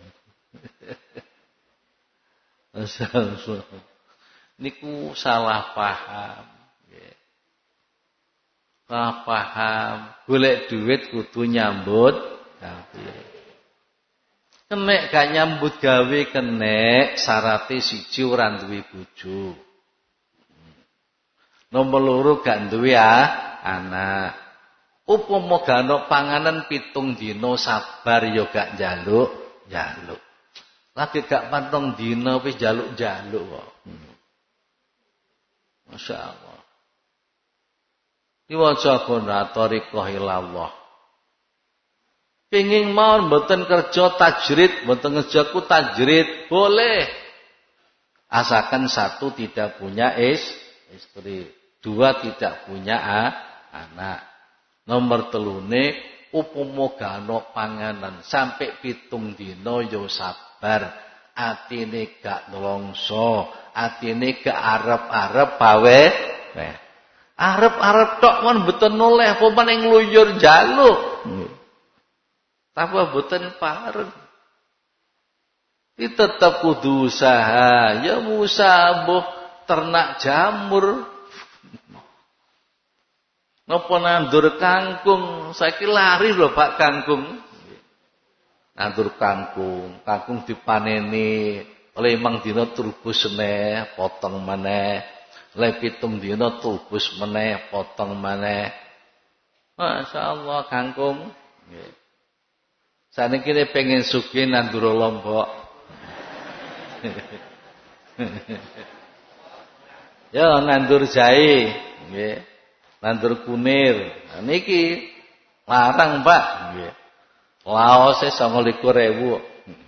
Niku salah paham. Salah paham. Golek duit kudu nyambut gawe. Kenek gak nyambut gawe kenek syarate siji ora duwe bojo. Nomor loro gak duwe anak. Upama gak ana panganan 7 dina sabar ya gak njaluk. Lagi gak pantong dina wis njaluk-njaluk kok. Masyaallah. Diwaca qonatariqah ilallah. Penging mawon mboten kerja tajrid, mboten ngejaku tajrid, boleh. Asalkan satu tidak punya istri, dua tidak punya anak. Nomor telune upama gak ana panganan sampai 7 dina ya sabar. Atine gak nelongso, atine gak arep-arep bawe. Arep-arep tok mon mboten noleh apa meneh ngluyur njaluk. Tapi mboten pareng. Iki tetep kudu usaha, ya usaha mbuh ternak jamur. Napa nandur kangkung, saiki lari lho Pak kangkung. Nandur kangkung dipaneni, 5 dina turbus meneh, potong meneh. 7 dina turbus meneh, potong meneh. Masyaallah kangkung. Nggih. Saniki pengen sugih nandur lombok. Ya nandur jahe, nggih. Nandur kunir. Nah, niki larang, Pak, nggih. Laose 29.000.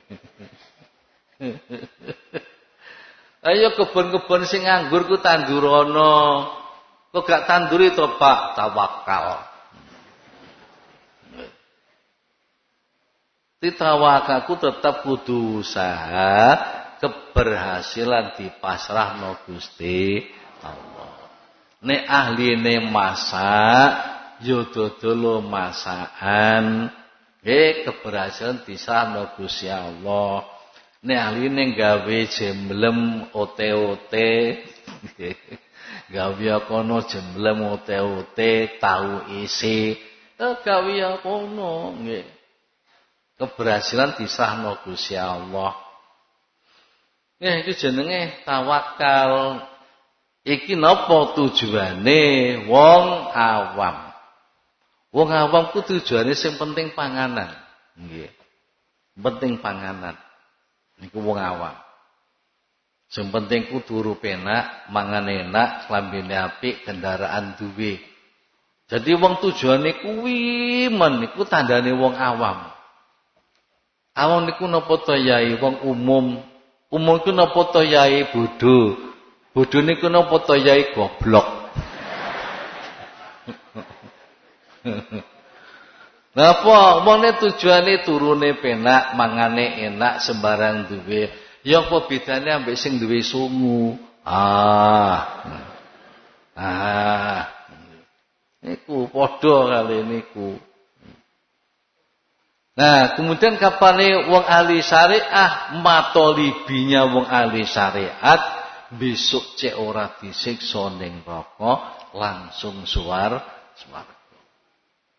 Ayo kebun-kebun sing nganggur ku tandurono. Kok gak tanduri to, Pak? Tawakal. Titawakalku tetap kudu usaha, keberhasilan dipasrahno Gusti Allah. Nek ahline masak, yo dodol masakan. Keberhasilan disrahno Gusti Allah. Nek ahline gawe jemblem ote-ote, gawe kono jemblem ote-ote, tahu isi, gawe kono nggih. Keberhasilan disrahno Gusti Allah. Iki jenenge tawakal. Iki napa tujuane wong awam? Wong awam ku tujuane sing penting panganan. Nggih. Penting panganan. Niku wong awam. Sing penting ku turu penak, mangan enak, klambine apik, kendaraan duwe. Jadi wong tujuane kuwi men niku tandane wong awam. Awang niku napa to yai wong umum. Umum niku napa to yai bodho. Bodho niku napa to yai goblok. Napa wonge tujuane turune penak, mangane enak, sembarang duwe. Ya apa bedane ambek sing duwe sungu? Niku padha kali niku. Nah, kemudian kapane wong ahli syariah, matolibinya wong ahli syariat, besok cek ora disiksa ning neraka, langsung swarga.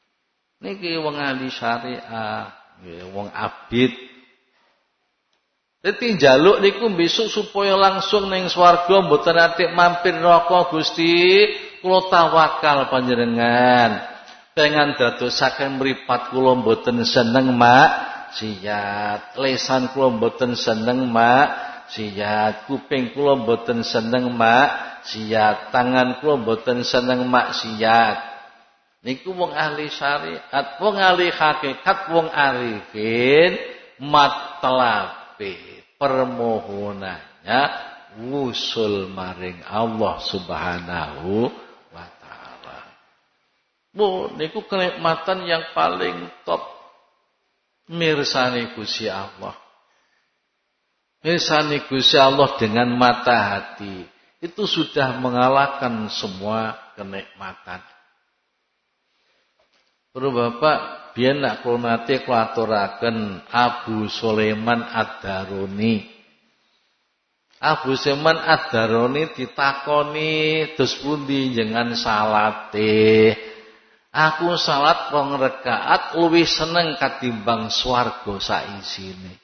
Niki wong ahli syariah, nggih wong abid. Dadi njaluk niku besok supaya langsung ning swarga mboten atik mampir neraka Gusti, kula tawakal panjenengan. Pengen dadosaken mripat kula mboten seneng maksiat, lesan kula mboten seneng maksiat, kuping kula mboten seneng maksiat, tangan kula mboten seneng maksiat. Niku wong ahli syariat, wong ahli hakikat, wong arifin matlabe permohonannya wusul maring Allah Subhanahu wa taala. Bu, niku kenikmatan yang paling top mirsani Gusti Allah. Mirsani Gusti Allah dengan mata hati itu sudah mengalahkan semua kenikmatan. Para bapak, biyen nak kula nate aturaken Abu Sulaiman Ad-Daroni. Abu Sulaiman Ad-Daroni ditakoni, "Dus pundi jenengan salate?" "Aku salat 2 rakaat luwih seneng katimbang swarga saisine."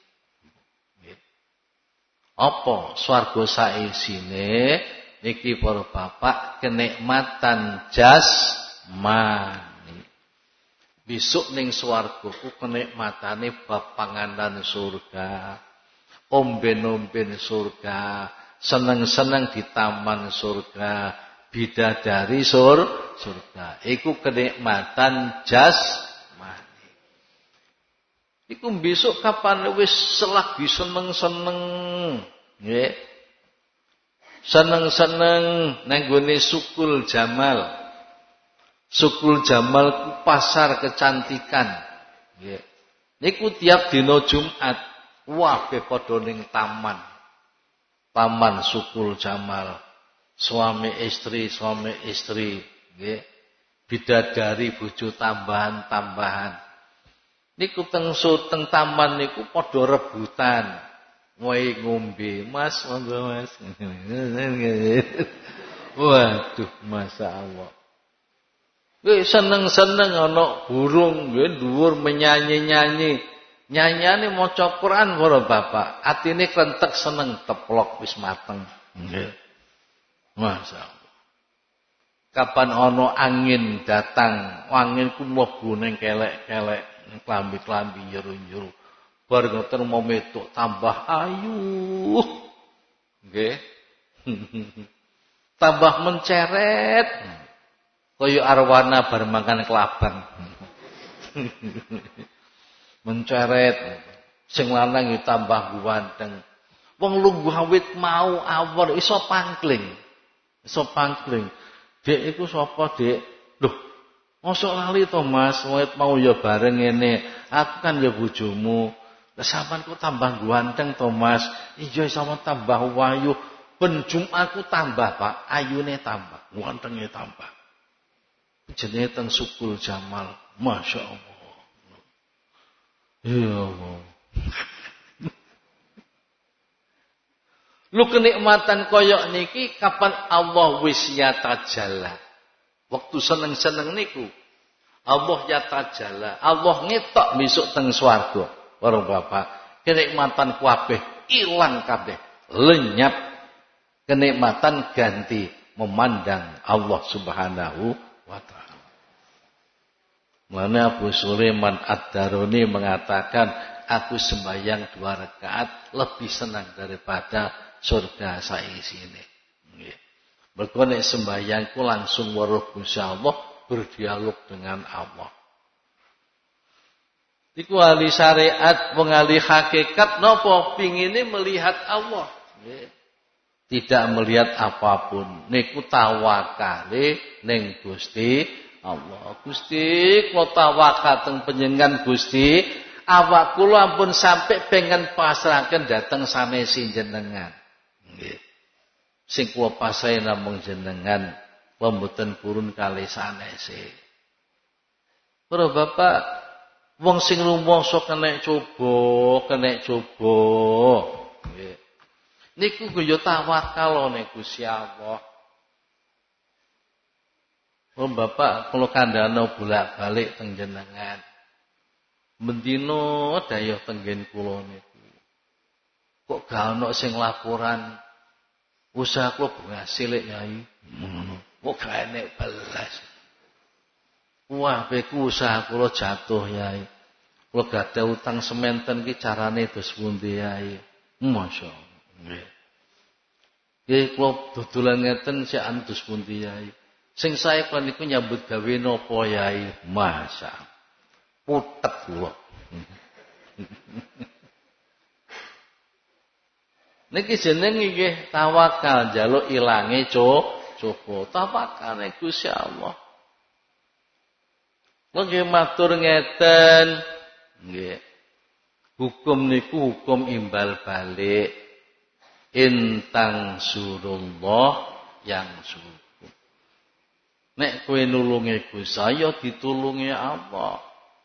Apa swarga saisine? Niki para bapak kenikmatan jasmani. Besok ning swarga ku kenikmatane bab panganan surga, omben-omben surga, seneng-seneng di taman surga, bidadari surga. Iku kenikmatan jasmani. Iku besok kapan wis selagi seneng-seneng, nggih. Seneng-seneng nang gone Sukul Jamal. Sukul Jamal ku pasar kecantikan. Nggih. Niku tiap dina Jumat kabeh padha ning taman. Taman Sukul Jamal. Suami istri, nggih. Bidadari bojo tambahan-tambahan. Niku teng taman niku padha rebutan. Ngoe ngombe, Mas, monggo Mas. Waduh, masyaallah. Seneng-seneng ana burung nggih dhuwur menyanyi-nyanyi. Nyanyane maca Quran para bapak, atine krentek seneng teplok wis mateng. Nggih. Masyaallah. Kapan ana angin datang, angin ku mlebu ning kelek-kelek, ning klambi-klambi njero-njero. Bar ngoten mau metuk tambah ayu. Nggih. Tambah menceret. Kaya arwana bar mangan kelabang. Menceret. Sing lanang yo tambah ganteng. Wong lungguh awit mau awor iso pangkling. Dek iku sapa, Dek? Loh, mosok lali to, Mas? Wit mau ya bareng ngene. Aku kan ya bojomu. Lah sampean kok tambah ganteng to, Mas? Iya sama tambah wayu. Ben Jumatku tambah, Pak. Ayune tambah, gantenge tambah. Jenenge teng Sukul Jamal. Masya Allah. Ya Allah. Lu kenikmatan koyok niki kapan Allah wis yatajalla. Waktu seneng-seneng niku Allah yatajalla. Allah ngetok besok teng swarga. Para bapak, kenikmatan kabeh ilang kabeh, lenyap. Kenikmatan ganti memandang Allah Subhanahu wa ta'ala. Mana Abu Sulaiman Ad-Daroni mengatakan, aku sembahyang 2 rakaat lebih senang daripada surga saisine. Nggih. Mergo nek sembahyangku langsung weruh Gusti Allah, berdialog dengan Allah. Iku ahli syariat, wong ahli hakikat napa pingine melihat Allah. Nggih. Tidak melihat apapun. Niku tawakale ning Gusti Allah. Gusti, kula tawakal teng panjenengan Gusti. Awak kula ampun sampai pengen pasrahaken dhateng sanesi jenengan. Nggih. Sing kula pasrahe namung jenengan, mboten purun kalih sanese. Para bapak, wong sing rumangsa kena coba. Nggih. Niku yo tawakal ning Gusti Allah. Bapak kula kandhana bolak-balik teng jenengan. Mendina daya tenggen kula niku. Kok gak ono sing laporan usaha kula berhasil Yai. Kok gak enek belas. Wah, beku usaha kula jatuh Yai. Kula gadah utang sementen ki carane dos pundi Yai. Masyaallah. Nggih. Nggih kula dodolan ngeten sik dos pundi Yai. Sing sae kan niku nyambut gawe napa Yai? Masyaallah. Putek kula. Niki jenenge nggih tawakal, njaluk ilange coba. Tawakal nek Gusti Allah. Nggih matur ngeten. Nggih. Hukum niku hukum imbal balik. Intang surullah yang suruh. Nek kowe nulungi Gusti saya ditulungi Allah.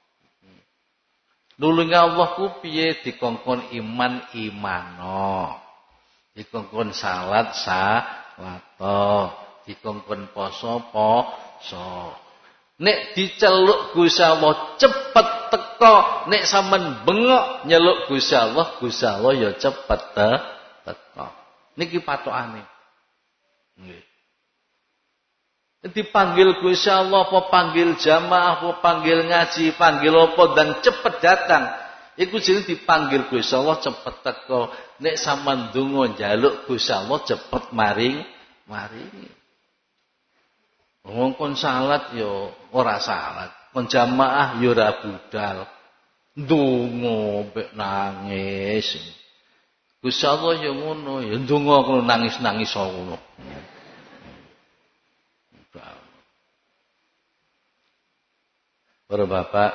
Nulungi Allah ku piye dikongkon iman imano. Dikongkon salat salato. Dikongkon poso poso. Nek diceluk Gusti Allah cepet teko, nek sampean bengok nyeluk Gusti Allah ya cepet teko. Niki patokane. Nggih. Dipanggil Gusti Allah apa panggil jamaah apa panggil ngaji, panggil apa dan cepet datang. Iku jenenge dipanggil Gusti Allah cepet teko. Nek sampean ndonga njaluk Gusti Allah cepet maring. Ngongkon salat yo ora salat, kon jamaah yo ora budal. Ndonga mek nangis. Gusti Allah yo ngono, yo ndonga kono nangis-nangis ngono. Para bapak,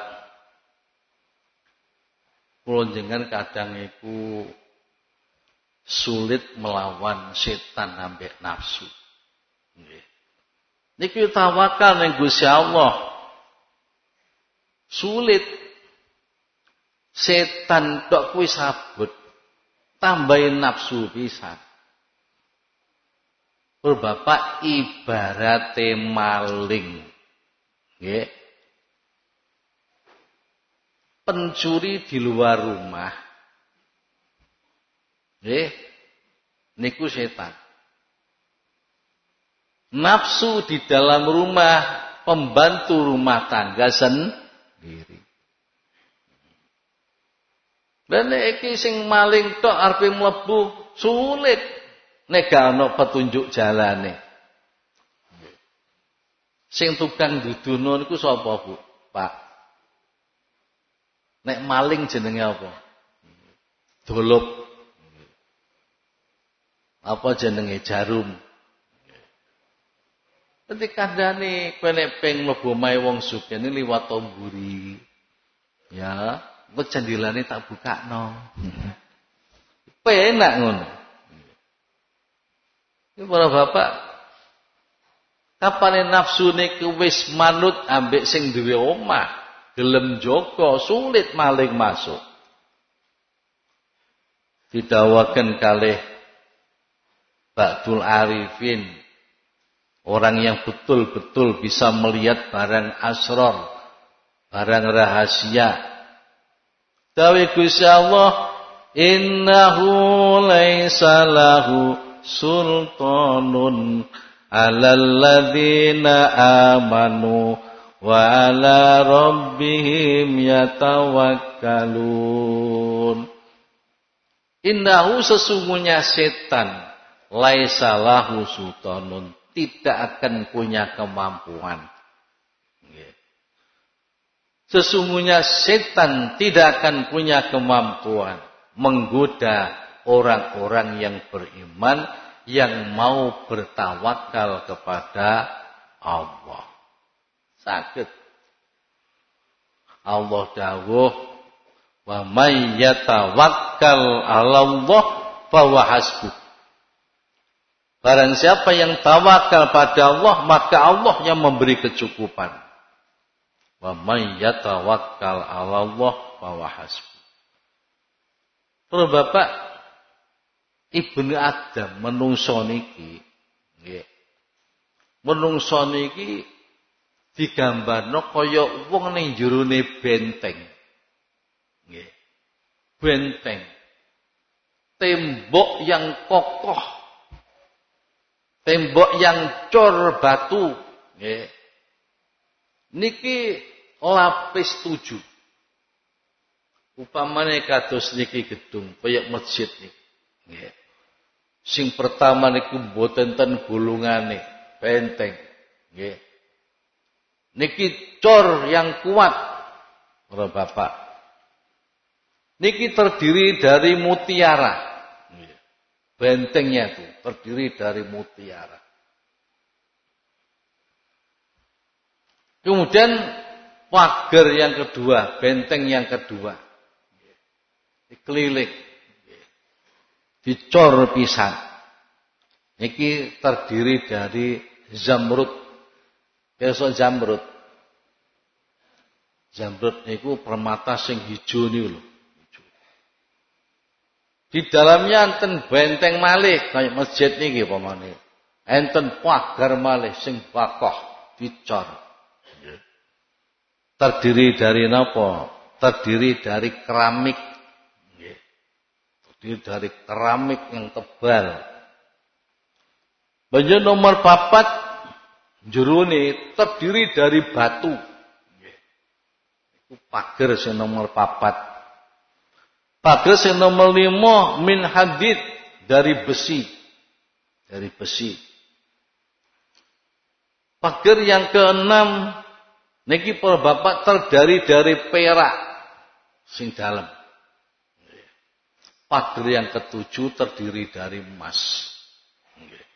kula jenengan kadang iku sulit melawan setan ambek nafsu. Nggih. Niki tawakal ning Gusti Allah. Sulit. Setan tok kuwi sabut. Tambahin nafsu pisan. Para bapak ibarate maling. Nggih. Pencuri di luar rumah. Niku setan. Nafsu di dalam rumah, pembantu rumah tangga sendiri. Dan iki sing maling tok arepe mlebu sulit nek gak ana petunjuk jalane. Sing tukang duduno niku sapa, Bu? Pak. Nek maling jenenge apa? Dolop. Apa jenenge jarum? Nanti kandhane kowe nek peng mlebu omahe wong sugih liwat tomburi. Ya, engko jendilane tak bukakno. Penak ngono. Iki para bapak kapane nafsune ku wis manut ambek sing duwe omah. Gelem jaga sulit maling masuk. Didawaken kalih Ba'dul Arifin, orang yang betul-betul bisa melihat barang asrar, barang rahasia. Dawe Gusti Allah, innahu laisa lahu sultanun 'alal ladzina amanu wa ala rabbihim yatawakkalun. Innahu sesungguhnya setan laisa lahu sultanun tidak akan punya kemampuan. Sesungguhnya setan tidak akan punya kemampuan menggoda orang-orang yang beriman yang mau bertawakal kepada Allah. Sakit. Allah dawuh, wa may yatawakkal 'ala Allah fa huwa hasbuh. Barang siapa yang tawakal pada Allah, maka Allah yang memberi kecukupan. Wa may yatawakkal 'ala Allah fa huwa hasbuh. Para bapak, Ibnu Adam menungso niki, nggih. Menungso niki digambarno kaya wong ning jerone benteng. Nggih. Benteng. tembok yang kokoh, tembok yang cor batu, nggih. Niki lapis 7. Upamane kados niki gedung kaya masjid niki. Nggih. Sing pertama niku mboten ten gulungane, benteng. Nggih. Niki cor yang kuat, para bapak. Niki terdiri dari mutiara. Bentengnya itu terdiri dari mutiara. Kemudian pagar yang kedua, benteng yang kedua. Dikeliling. Dicor pisan. Niki terdiri dari zamrud. Besok zamrud. Zamrud niku permata sing hijau niku lho. Di dalamnya enten benteng malih kaya masjid niki pamane. Enten pagar malih sing bakoh dicor. Terdiri dari napa? Terdiri dari keramik. Terdiri dari keramik yang tebal. Banjur nomor 4 jerone terdiri dari batu. Iku pagar sing nomor 4. Pagar sing nomor 5 min hadid dari besi. Dari besi. Pagar yang ke-6 niki para bapak terdiri dari perak sing dalem. Pagar yang ke-7 terdiri dari emas. Nggih.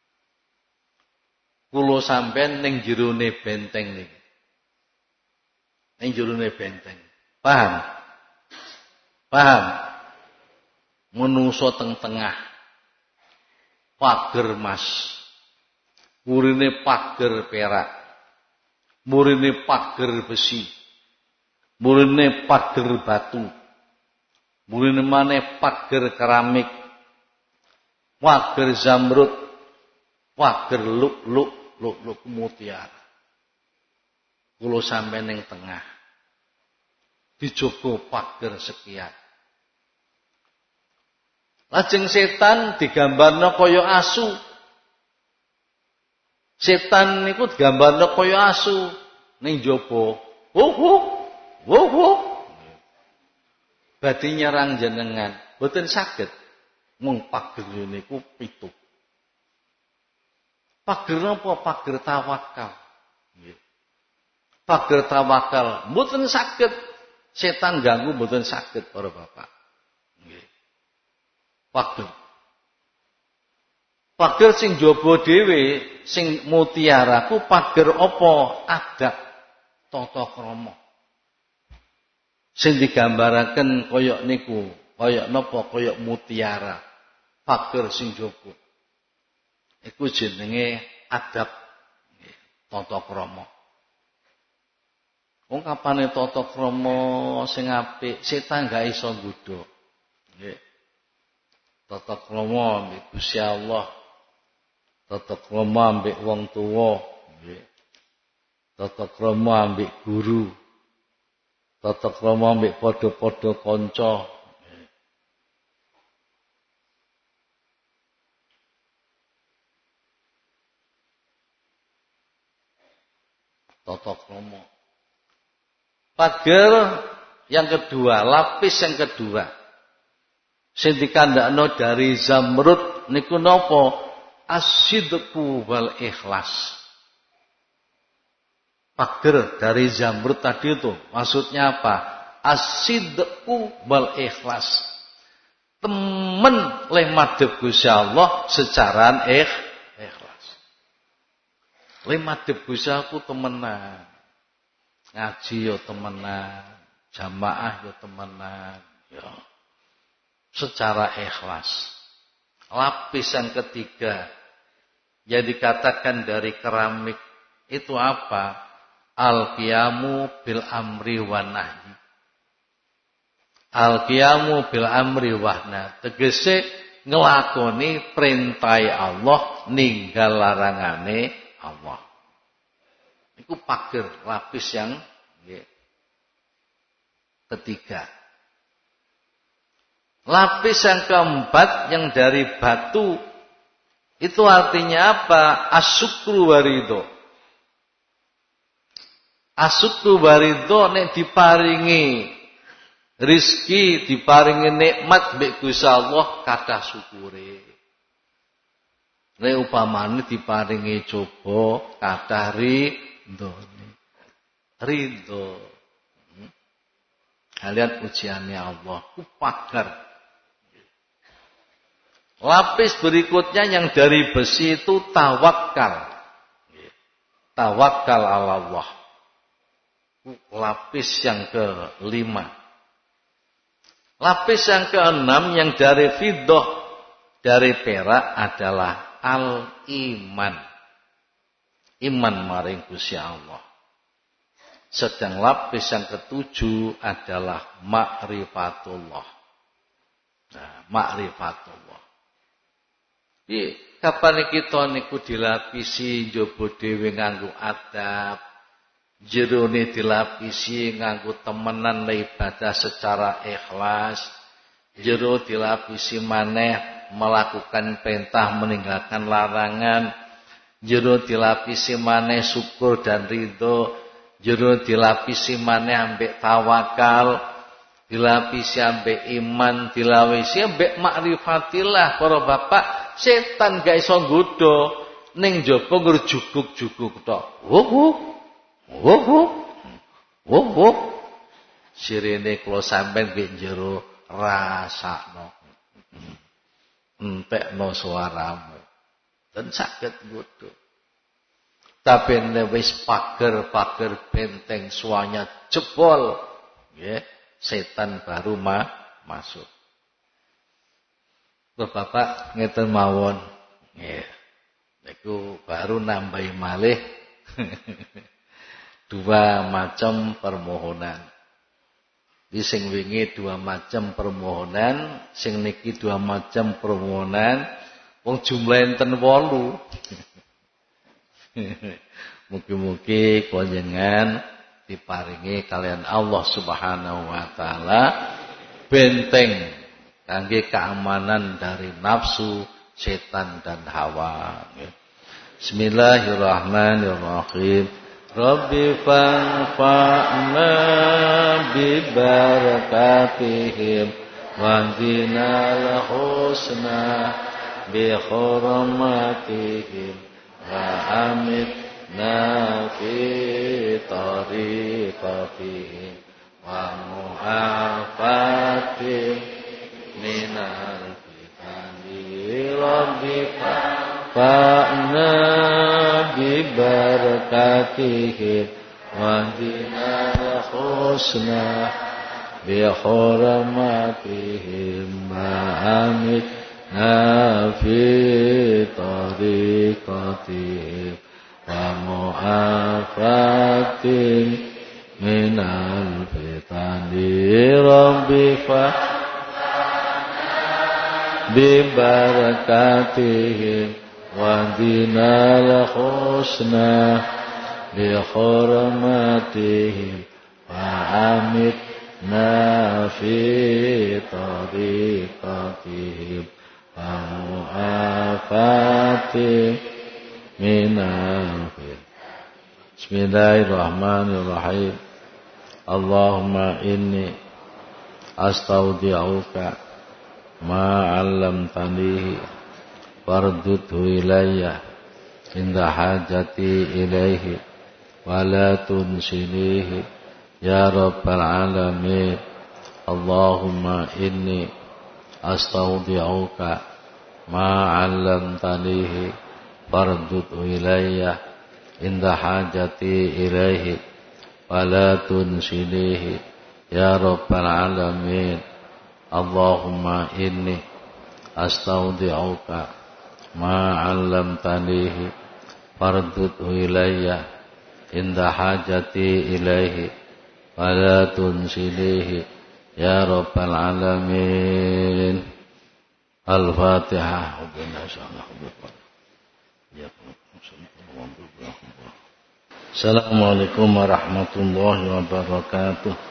Kula sampean ning jerone benteng niki. Ning jerone benteng. Paham? Paham? Menungso teng tengah. Pagar emas. Murine pagar perak. Murine pagar besi. Murine pagar batu. Murine maneh pagar keramik. Pagar zamrud. Pagar luk mutiara. Kula sampeyan ning tengah. Dijogo pagar sekian. Lajeng setan digambarno kaya asu. Setan niku digambarno kaya asu ning jaba. Wuh. Badhe nyerang jenengan, mboten saged. Mung pager niku 7. Pager napa? Pager tawakal. Nggih. Pager tawakal mboten saged setan ganggu, mboten saged para bapak. Nggih. Pager sing jaba dhewe sing mutiara ku pager apa? Adab tata krama. Sing digambaraken kaya niku, kaya napa? Kaya mutiara. Pager sing jaba. Iku jenenge adab tata krama. Wong kapane tata krama sing apik, setan gak iso nggodha. Nggih. Tata krama ambek Gusti Allah. Tata krama ambek wong tuwa, nggih. Tata krama ambek guru. Tata krama ambek padha-padha kanca. Tata krama. Pagar yang kedua, lapis yang kedua. Sing dikandakno dari zamrud niku napa? As-sidqu wal ikhlas. Pagar dari zamrud tadi itu maksudnya apa? As-sidqu wal ikhlas. Temen leh madhep Gusti Allah secara ikhlas. Leh madhep Gusti aku temenan. Ngaji yo temenan, jamaah yo temenan, yo. Secara ikhlas. Lapisan ketiga yang dikatakan dari keramik itu apa? Al-qiyamu bil amri wa nahyi. Al-qiyamu bil amri wa nahyi. Tegese ngelakoni perintah Allah, ninggal larangane Allah. Itu pagar lapis yang ketiga. Lapis yang keempat yang dari batu. Itu artinya apa? Asyukru waridho. Asyukru waridho nek diparingi rizki, diparingi nikmat mbek Gusti Allah kathah syukure. Nek upamane diparingi coba kathah ridhone. Ridho. Kalian ujiannya Allah ku pagar. Lapis berikutnya yang dari besi itu tawakal. Tawakal ala Allah. Lapis yang kelima. Lapis yang keenam yang dari fiddah, dari perak adalah al-iman. Iman maring Gusti Allah. Sedang lapis yang ketujuh adalah ma'rifatullah. Nah, ma'rifatullah. Kapan kita niku dilapisi njaba dhewe nganggo adab, jerone dilapisi nganggo temenan ibadah secara ikhlas, jero dilapisi maneh melakukan perintah meninggalkan larangan, jero dilapisi maneh syukur dan ridho, jero dilapisi maneh ambek tawakal, dilapisi ambek iman, dilapisi ambek makrifatillah. Para bapak, setan gak iso nggodha ning njaba ngrujuguk-juguk tok. Wuk. Sirene kula sampean nggih njero rasakno. Entekno suaramu. Dan saged nggodha. Tapi nek wis pager-pager benteng suanya jebol, nggih, setan baru masuk. Bapak ngeten mawon. Nggih. Niku baru nambahi malih dua macam permohonan. Di sing wingi dua macam permohonan, sing niki dua macam permohonan, wong jumlah enten 8. Mugi-mugi panjenengan diparingi kalian Allah Subhanahu wa taala benteng kangge keamanan dari nafsu, setan dan hawa. Bismillahirrahmanirrahim. Rabbi fanfa'na bi barakatihim wahdinal husna bi hurmatihim wa amitna fi tariqatihim wa mu'afatihim minal fitani Rabbi fa'na bi barakatihim wahdinal husna bi hurmatihim ma'amitna fi tariqatihim wa mu'afatihim minal fitani Rabbi bibarakatihim wahdinal husna bi hurmatihim wa amitna fi tariqatihim wa mu'afatihim minal fitnah. Bismillahirrahmanirrahim. Allahumma inni astaudi'uka ma 'allamtanihi fardudhu ilayya inda hajati ilaihi wa la tunsinihi ya rabbal alamin. Allahumma inni astaudi'uka ma 'allamtanihi fardudhu ilayya inda hajati ilaihi wa la tunsinihi ya rabbal alamin. Allahumma inni astaudi'uka ma 'allamtanihi fardudhu ilayya inda hajati ilaihi wa la tunsinihi ya rabbal alamin. Al-Fatihah. Assalamualaikum warahmatullahi wabarakatuh.